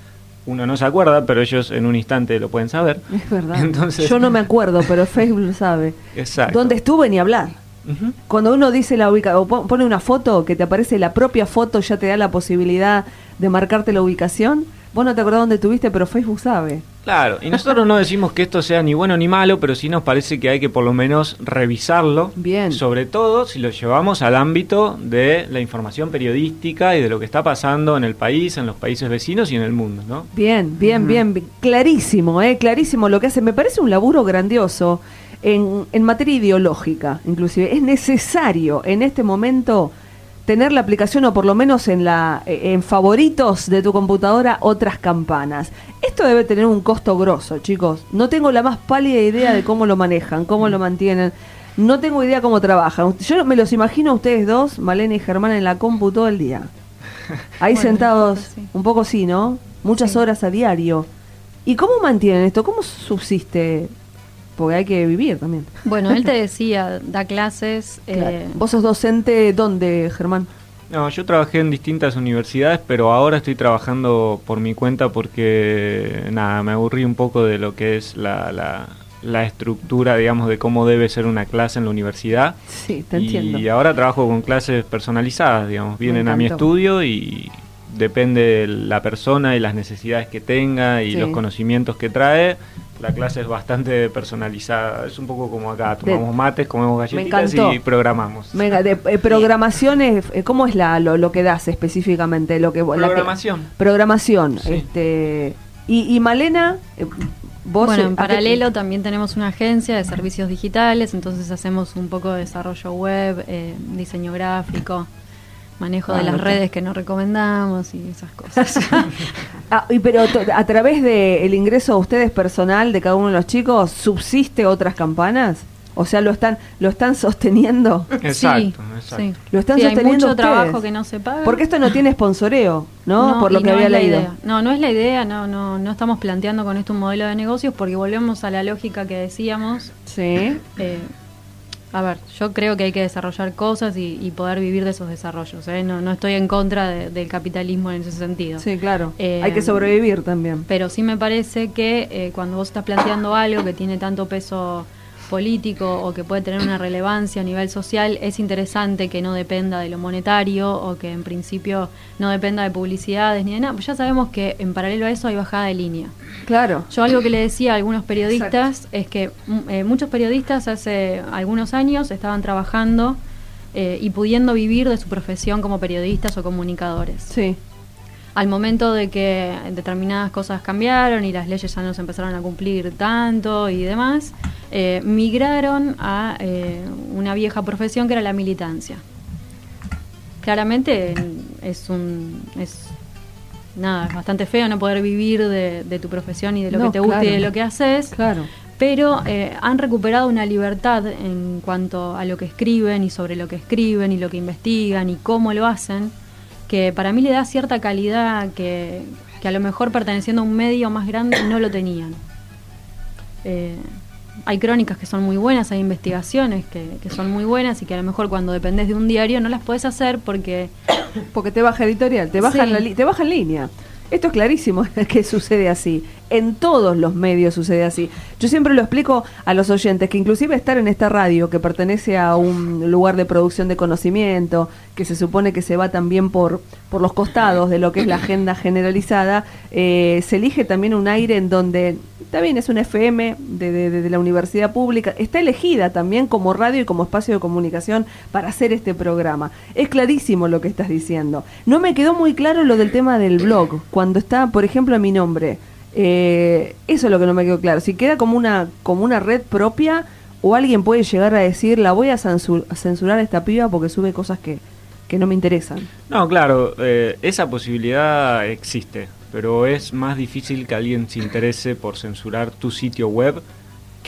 uno no se acuerda, pero ellos en un instante lo pueden saber. Es verdad. Entonces, yo no me acuerdo, pero Facebook lo sabe. Exacto. ¿Dónde estuve ni hablar? Uh-huh. Cuando uno dice la ubicación, o pone una foto que te aparece la propia foto, ya te da la posibilidad de marcarte la ubicación. Vos no te acordás dónde estuviste, pero Facebook sabe. Claro, y nosotros no decimos que esto sea ni bueno ni malo, pero sí nos parece que hay que por lo menos revisarlo. Bien. Sobre todo si lo llevamos al ámbito de la información periodística y de lo que está pasando en el país, en los países vecinos y en el mundo, ¿no? Bien, bien, Uh-huh. bien. Clarísimo, ¿eh? Clarísimo lo que hace. Me parece un laburo grandioso en, en materia ideológica, inclusive. Es necesario en este momento tener la aplicación, o por lo menos en la en favoritos de tu computadora, otras campanas. Esto debe tener un costo grosso, chicos. No tengo la más pálida idea de cómo lo manejan, cómo lo mantienen. No tengo idea cómo trabajan. Yo me los imagino a ustedes dos, Malena y Germán, en la compu todo el día. Ahí Bueno, sentados, un poco sí. un poco sí, ¿no? Muchas Sí. horas a diario. ¿Y cómo mantienen esto? ¿Cómo subsiste? Porque hay que vivir también. Bueno, él te decía, da clases. Claro. eh, ¿Vos sos docente dónde, Germán? No, yo trabajé en distintas universidades, pero ahora estoy trabajando por mi cuenta porque, nada, me aburrí un poco de lo que es la, la, la estructura, digamos, de cómo debe ser una clase en la universidad. Sí, te entiendo. Y ahora trabajo con clases personalizadas, digamos, vienen a mi encantó. estudio y depende de la persona y las necesidades que tenga y Sí. los conocimientos que trae. La clase es bastante personalizada, es un poco como acá, tomamos De- mates, comemos galletitas encantó. y programamos. Venga, de eh, programaciones, eh, ¿cómo es la lo, lo que das específicamente? Lo que vos- la que- Programación. programación. Sí. Este, y, y Malena, eh, vos... Bueno, eh, en ¿a qué- paralelo también tenemos una agencia de servicios digitales, entonces hacemos un poco de desarrollo web, eh, diseño gráfico, manejo Ah, de las nota. redes que no recomendamos y esas cosas. Ah, y pero to- a través del ingreso de ustedes personal de cada uno de los chicos, ¿subsiste otras campanas? O sea, ¿lo están lo están sosteniendo? Exacto, sí, exacto. sí. Lo están Sí, hay sosteniendo mucho ustedes. trabajo que no se paga. Porque esto no tiene sponsoreo, ¿no? Por lo y que no había es la leído. idea. No, no es la idea, no, no, no estamos planteando con esto un modelo de negocios porque volvemos a la lógica que decíamos. Sí. Eh, a ver, yo creo que hay que desarrollar cosas y, y poder vivir de esos desarrollos. ¿eh? No, no estoy en contra de- del capitalismo en ese sentido. Sí, claro. Eh, Hay que sobrevivir también. Pero sí me parece que eh, cuando vos estás planteando algo que tiene tanto peso político o que puede tener una relevancia a nivel social, es interesante que no dependa de lo monetario o que en principio no dependa de publicidades ni de nada. Pues ya sabemos que en paralelo a eso hay bajada de línea. Claro. Yo algo que le decía a algunos periodistas es que mm, eh, muchos periodistas hace algunos años estaban trabajando eh, y pudiendo vivir de su profesión como periodistas o comunicadores. Sí. Al momento de que determinadas cosas cambiaron y las leyes ya no se empezaron a cumplir tanto y demás, eh, migraron a eh, una vieja profesión que era la militancia. Claramente es un es nada, es bastante feo no poder vivir de, de tu profesión y de lo No, que te gusta y claro. de lo que haces. Claro. Pero eh, han recuperado una libertad en cuanto a lo que escriben y sobre lo que escriben y lo que investigan y cómo lo hacen, que para mí le da cierta calidad que, que a lo mejor perteneciendo a un medio más grande no lo tenían. Eh, hay crónicas que son muy buenas, hay investigaciones que, que son muy buenas y que a lo mejor cuando dependés de un diario no las podés hacer porque... Porque te baja editorial, te baja, Sí. la li- te baja en línea. Esto es clarísimo que sucede así. En todos los medios sucede así. Yo siempre lo explico a los oyentes que inclusive estar en esta radio que pertenece a un lugar de producción de conocimiento, que se supone que se va también por, por los costados de lo que es la agenda generalizada, eh, se elige también un aire en donde, está bien, es una F M de, de, de la universidad pública, está elegida también como radio y como espacio de comunicación para hacer este programa. Es clarísimo lo que estás diciendo. No me quedó muy claro lo del tema del blog, cuando está, por ejemplo, mi nombre. Eh, eso es lo que no me quedó claro. Si queda como una, como una red propia o alguien puede llegar a decir, la voy a, censur- a censurar a esta piba porque sube cosas que, que no me interesan. No, claro, eh, esa posibilidad existe, pero es más difícil que alguien se interese por censurar tu sitio web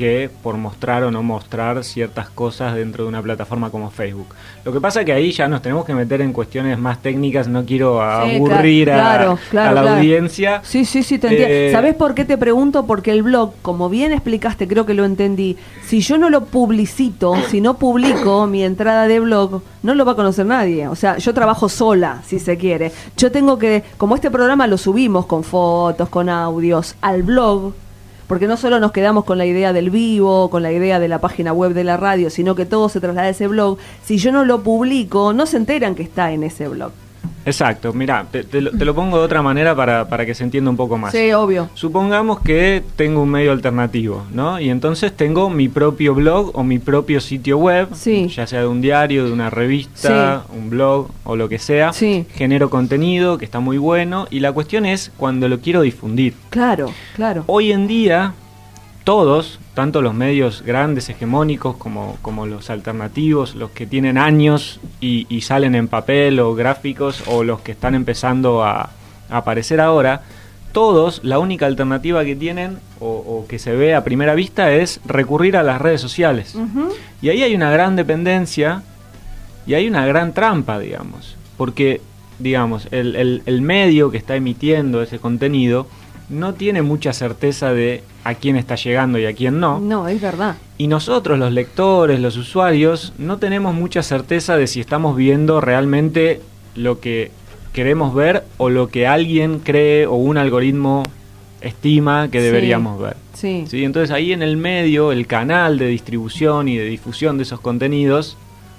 que por mostrar o no mostrar ciertas cosas dentro de una plataforma como Facebook. Lo que pasa es que ahí ya nos tenemos que meter en cuestiones más técnicas, no quiero aburrir sí, claro, a, claro, a la claro. audiencia. Sí, sí, sí, te entiendo. Eh, ¿Sabés por qué te pregunto? Porque el blog, como bien explicaste, creo que lo entendí, si yo no lo publicito, si no publico mi entrada de blog, no lo va a conocer nadie. O sea, yo trabajo sola, si se quiere. Yo tengo que, como este programa lo subimos con fotos, con audios, al blog, porque no solo nos quedamos con la idea del vivo, con la idea de la página web de la radio, sino que todo se traslada a ese blog. Si yo no lo publico, no se enteran que está en ese blog. Exacto, mira, te, te, lo, te lo pongo de otra manera para, para que se entienda un poco más. Sí, obvio. Supongamos que tengo un medio alternativo, ¿no? Y entonces tengo mi propio blog o mi propio sitio web, sí. ya sea de un diario, de una revista, sí. un blog o lo que sea. Sí. Genero contenido que está muy bueno y la cuestión es cuando lo quiero difundir. Claro, claro. Hoy en día, todos, tanto los medios grandes, hegemónicos, como, como los alternativos, los que tienen años y, y salen en papel o gráficos, o los que están empezando a, a aparecer ahora, todos, la única alternativa que tienen o, o que se ve a primera vista es recurrir a las redes sociales. Uh-huh. Y ahí hay una gran dependencia y hay una gran trampa, digamos, porque, digamos, el, el, el medio que está emitiendo ese contenido no tiene mucha certeza de a quién está llegando y a quién no. No, es verdad. Y nosotros, los lectores, los usuarios, no tenemos mucha certeza de si estamos viendo realmente lo que queremos ver o lo que alguien cree o un algoritmo estima que deberíamos sí, ver. Sí. ¿Sí? Entonces ahí en el medio, el canal de distribución y de difusión de esos contenidos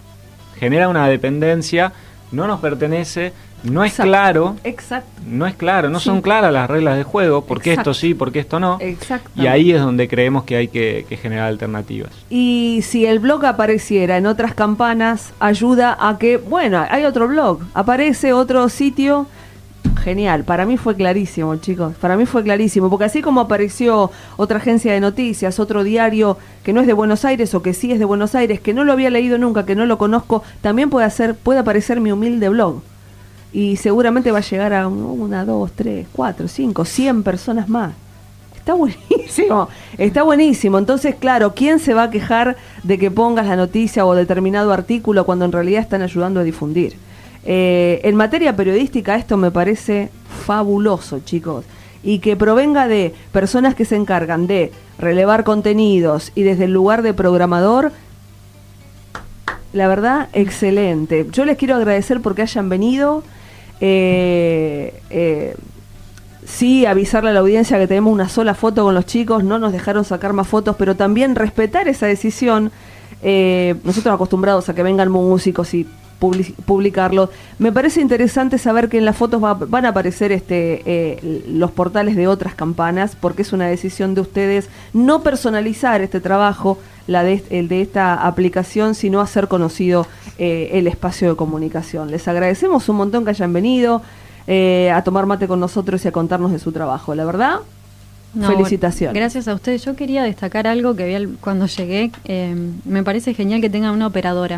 genera una dependencia, no nos pertenece. No es Exacto. claro, Exacto. no es claro, no sí. son claras las reglas de juego, por qué Exacto. esto sí, por qué esto no. Exacto. Y ahí es donde creemos que hay que, que generar alternativas. Y si el blog apareciera en otras campanas, ayuda a que, bueno, hay otro blog, aparece otro sitio. Genial, para mí fue clarísimo, chicos, para mí fue clarísimo, porque así como apareció otra agencia de noticias, otro diario que no es de Buenos Aires o que sí es de Buenos Aires, que no lo había leído nunca, que no lo conozco, también puede, hacer, puede aparecer mi humilde blog. Y seguramente va a llegar a una, dos, tres, cuatro, cinco, cien personas más. Está buenísimo, está buenísimo. Entonces, claro, ¿quién se va a quejar de que pongas la noticia o determinado artículo cuando en realidad están ayudando a difundir? Eh, en materia periodística esto me parece fabuloso, chicos. Y que provenga de personas que se encargan de relevar contenidos y desde el lugar de programador, la verdad, excelente. Yo les quiero agradecer porque hayan venido. Eh, eh, sí, avisarle a la audiencia que tenemos una sola foto con los chicos, no nos dejaron sacar más fotos, pero también respetar esa decisión. Eh, nosotros acostumbrados a que vengan músicos y public- publicarlo. Me parece interesante saber que en las fotos va, van a aparecer este, eh, los portales de otras campanas, porque es una decisión de ustedes no personalizar este trabajo, la de, el de esta aplicación, sino hacer conocido eh, el espacio de comunicación. Les agradecemos un montón que hayan venido eh, a tomar mate con nosotros y a contarnos de su trabajo. La verdad, no, felicitaciones. Gracias a ustedes. Yo quería destacar algo que vi al, cuando llegué. Eh, me parece genial que tengan una operadora.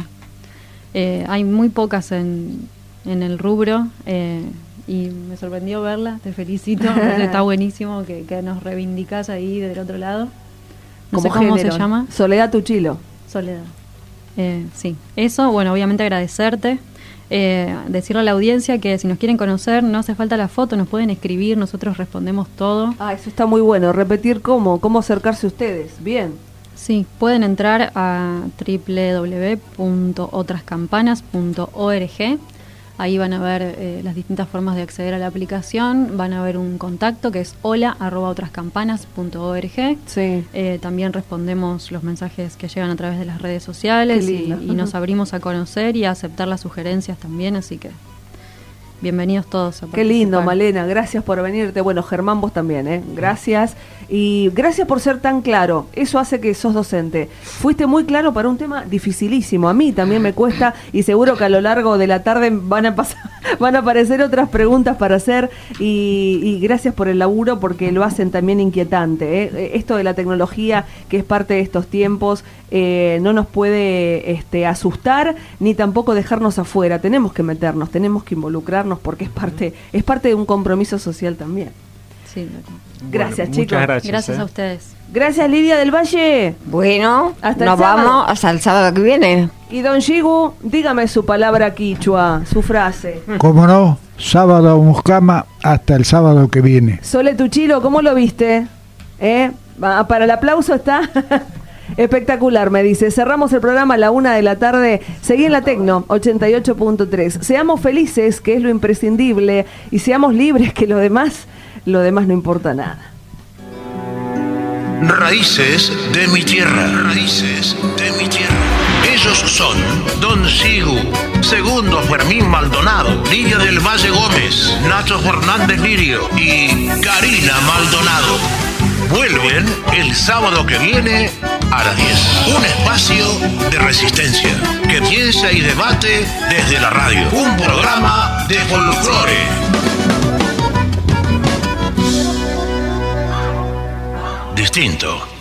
Eh, hay muy pocas en, en el rubro eh, y me sorprendió verla. Te felicito. Está buenísimo que, que nos reivindicás ahí del otro lado. No sé cómo género. se llama. Soledad Tuchilo. Soledad. Eh, sí, eso, bueno, obviamente agradecerte. Eh, decirle a la audiencia que si nos quieren conocer no hace falta la foto, nos pueden escribir, nosotros respondemos todo. Ah, eso está muy bueno. Repetir cómo, cómo acercarse a ustedes. Bien. Sí, pueden entrar a doble u doble u doble u punto otras campanas punto org. Ahí van a ver eh, las distintas formas de acceder a la aplicación. Van a ver un contacto que es hola arroba otras campanas punto org. Sí. Eh, también respondemos los mensajes que llegan a través de las redes sociales y, y nos abrimos a conocer y a aceptar las sugerencias también, así que bienvenidos todos a Qué lindo, participar. Malena, gracias por venirte. Bueno, Germán, vos también, ¿eh? Gracias. Y gracias por ser tan claro. Eso hace que sos docente. Fuiste muy claro para un tema dificilísimo. A mí también me cuesta y seguro que a lo largo de la tarde van a pasar, van a aparecer otras preguntas para hacer. Y, y gracias por el laburo porque lo hacen también inquietante, ¿eh? Esto de la tecnología, que es parte de estos tiempos, eh, no nos puede este, asustar ni tampoco dejarnos afuera. Tenemos que meternos, tenemos que involucrarnos porque es parte, es parte de un compromiso social también. Sí. Gracias, Bueno, chicos. Muchas gracias. Gracias eh. a ustedes. Gracias, Lidia del Valle. Bueno, Hasta el nos sábado. vamos hasta el sábado que viene. Y don Shigu, dígame su palabra quichua, su frase. Como no, sábado a Muscama hasta el sábado que viene. Sole Tuchilo, ¿cómo lo viste? ¿Eh? Va, para el aplauso está espectacular, me dice. Cerramos el programa a la una de la tarde. Seguí en la Tecno, ochenta y ocho punto tres. Seamos felices, que es lo imprescindible, y seamos libres, que lo demás, lo demás no importa nada. Raíces de mi tierra. Raíces de mi tierra. Ellos son Don Sigu, Segundo Fermín Maldonado, Lidia del Valle Gómez, Nacho Fernández Lirio y Karina Maldonado. Vuelven el sábado que viene a las diez. Un espacio de resistencia que piensa y debate desde la radio. Un programa de folclore. Distinto.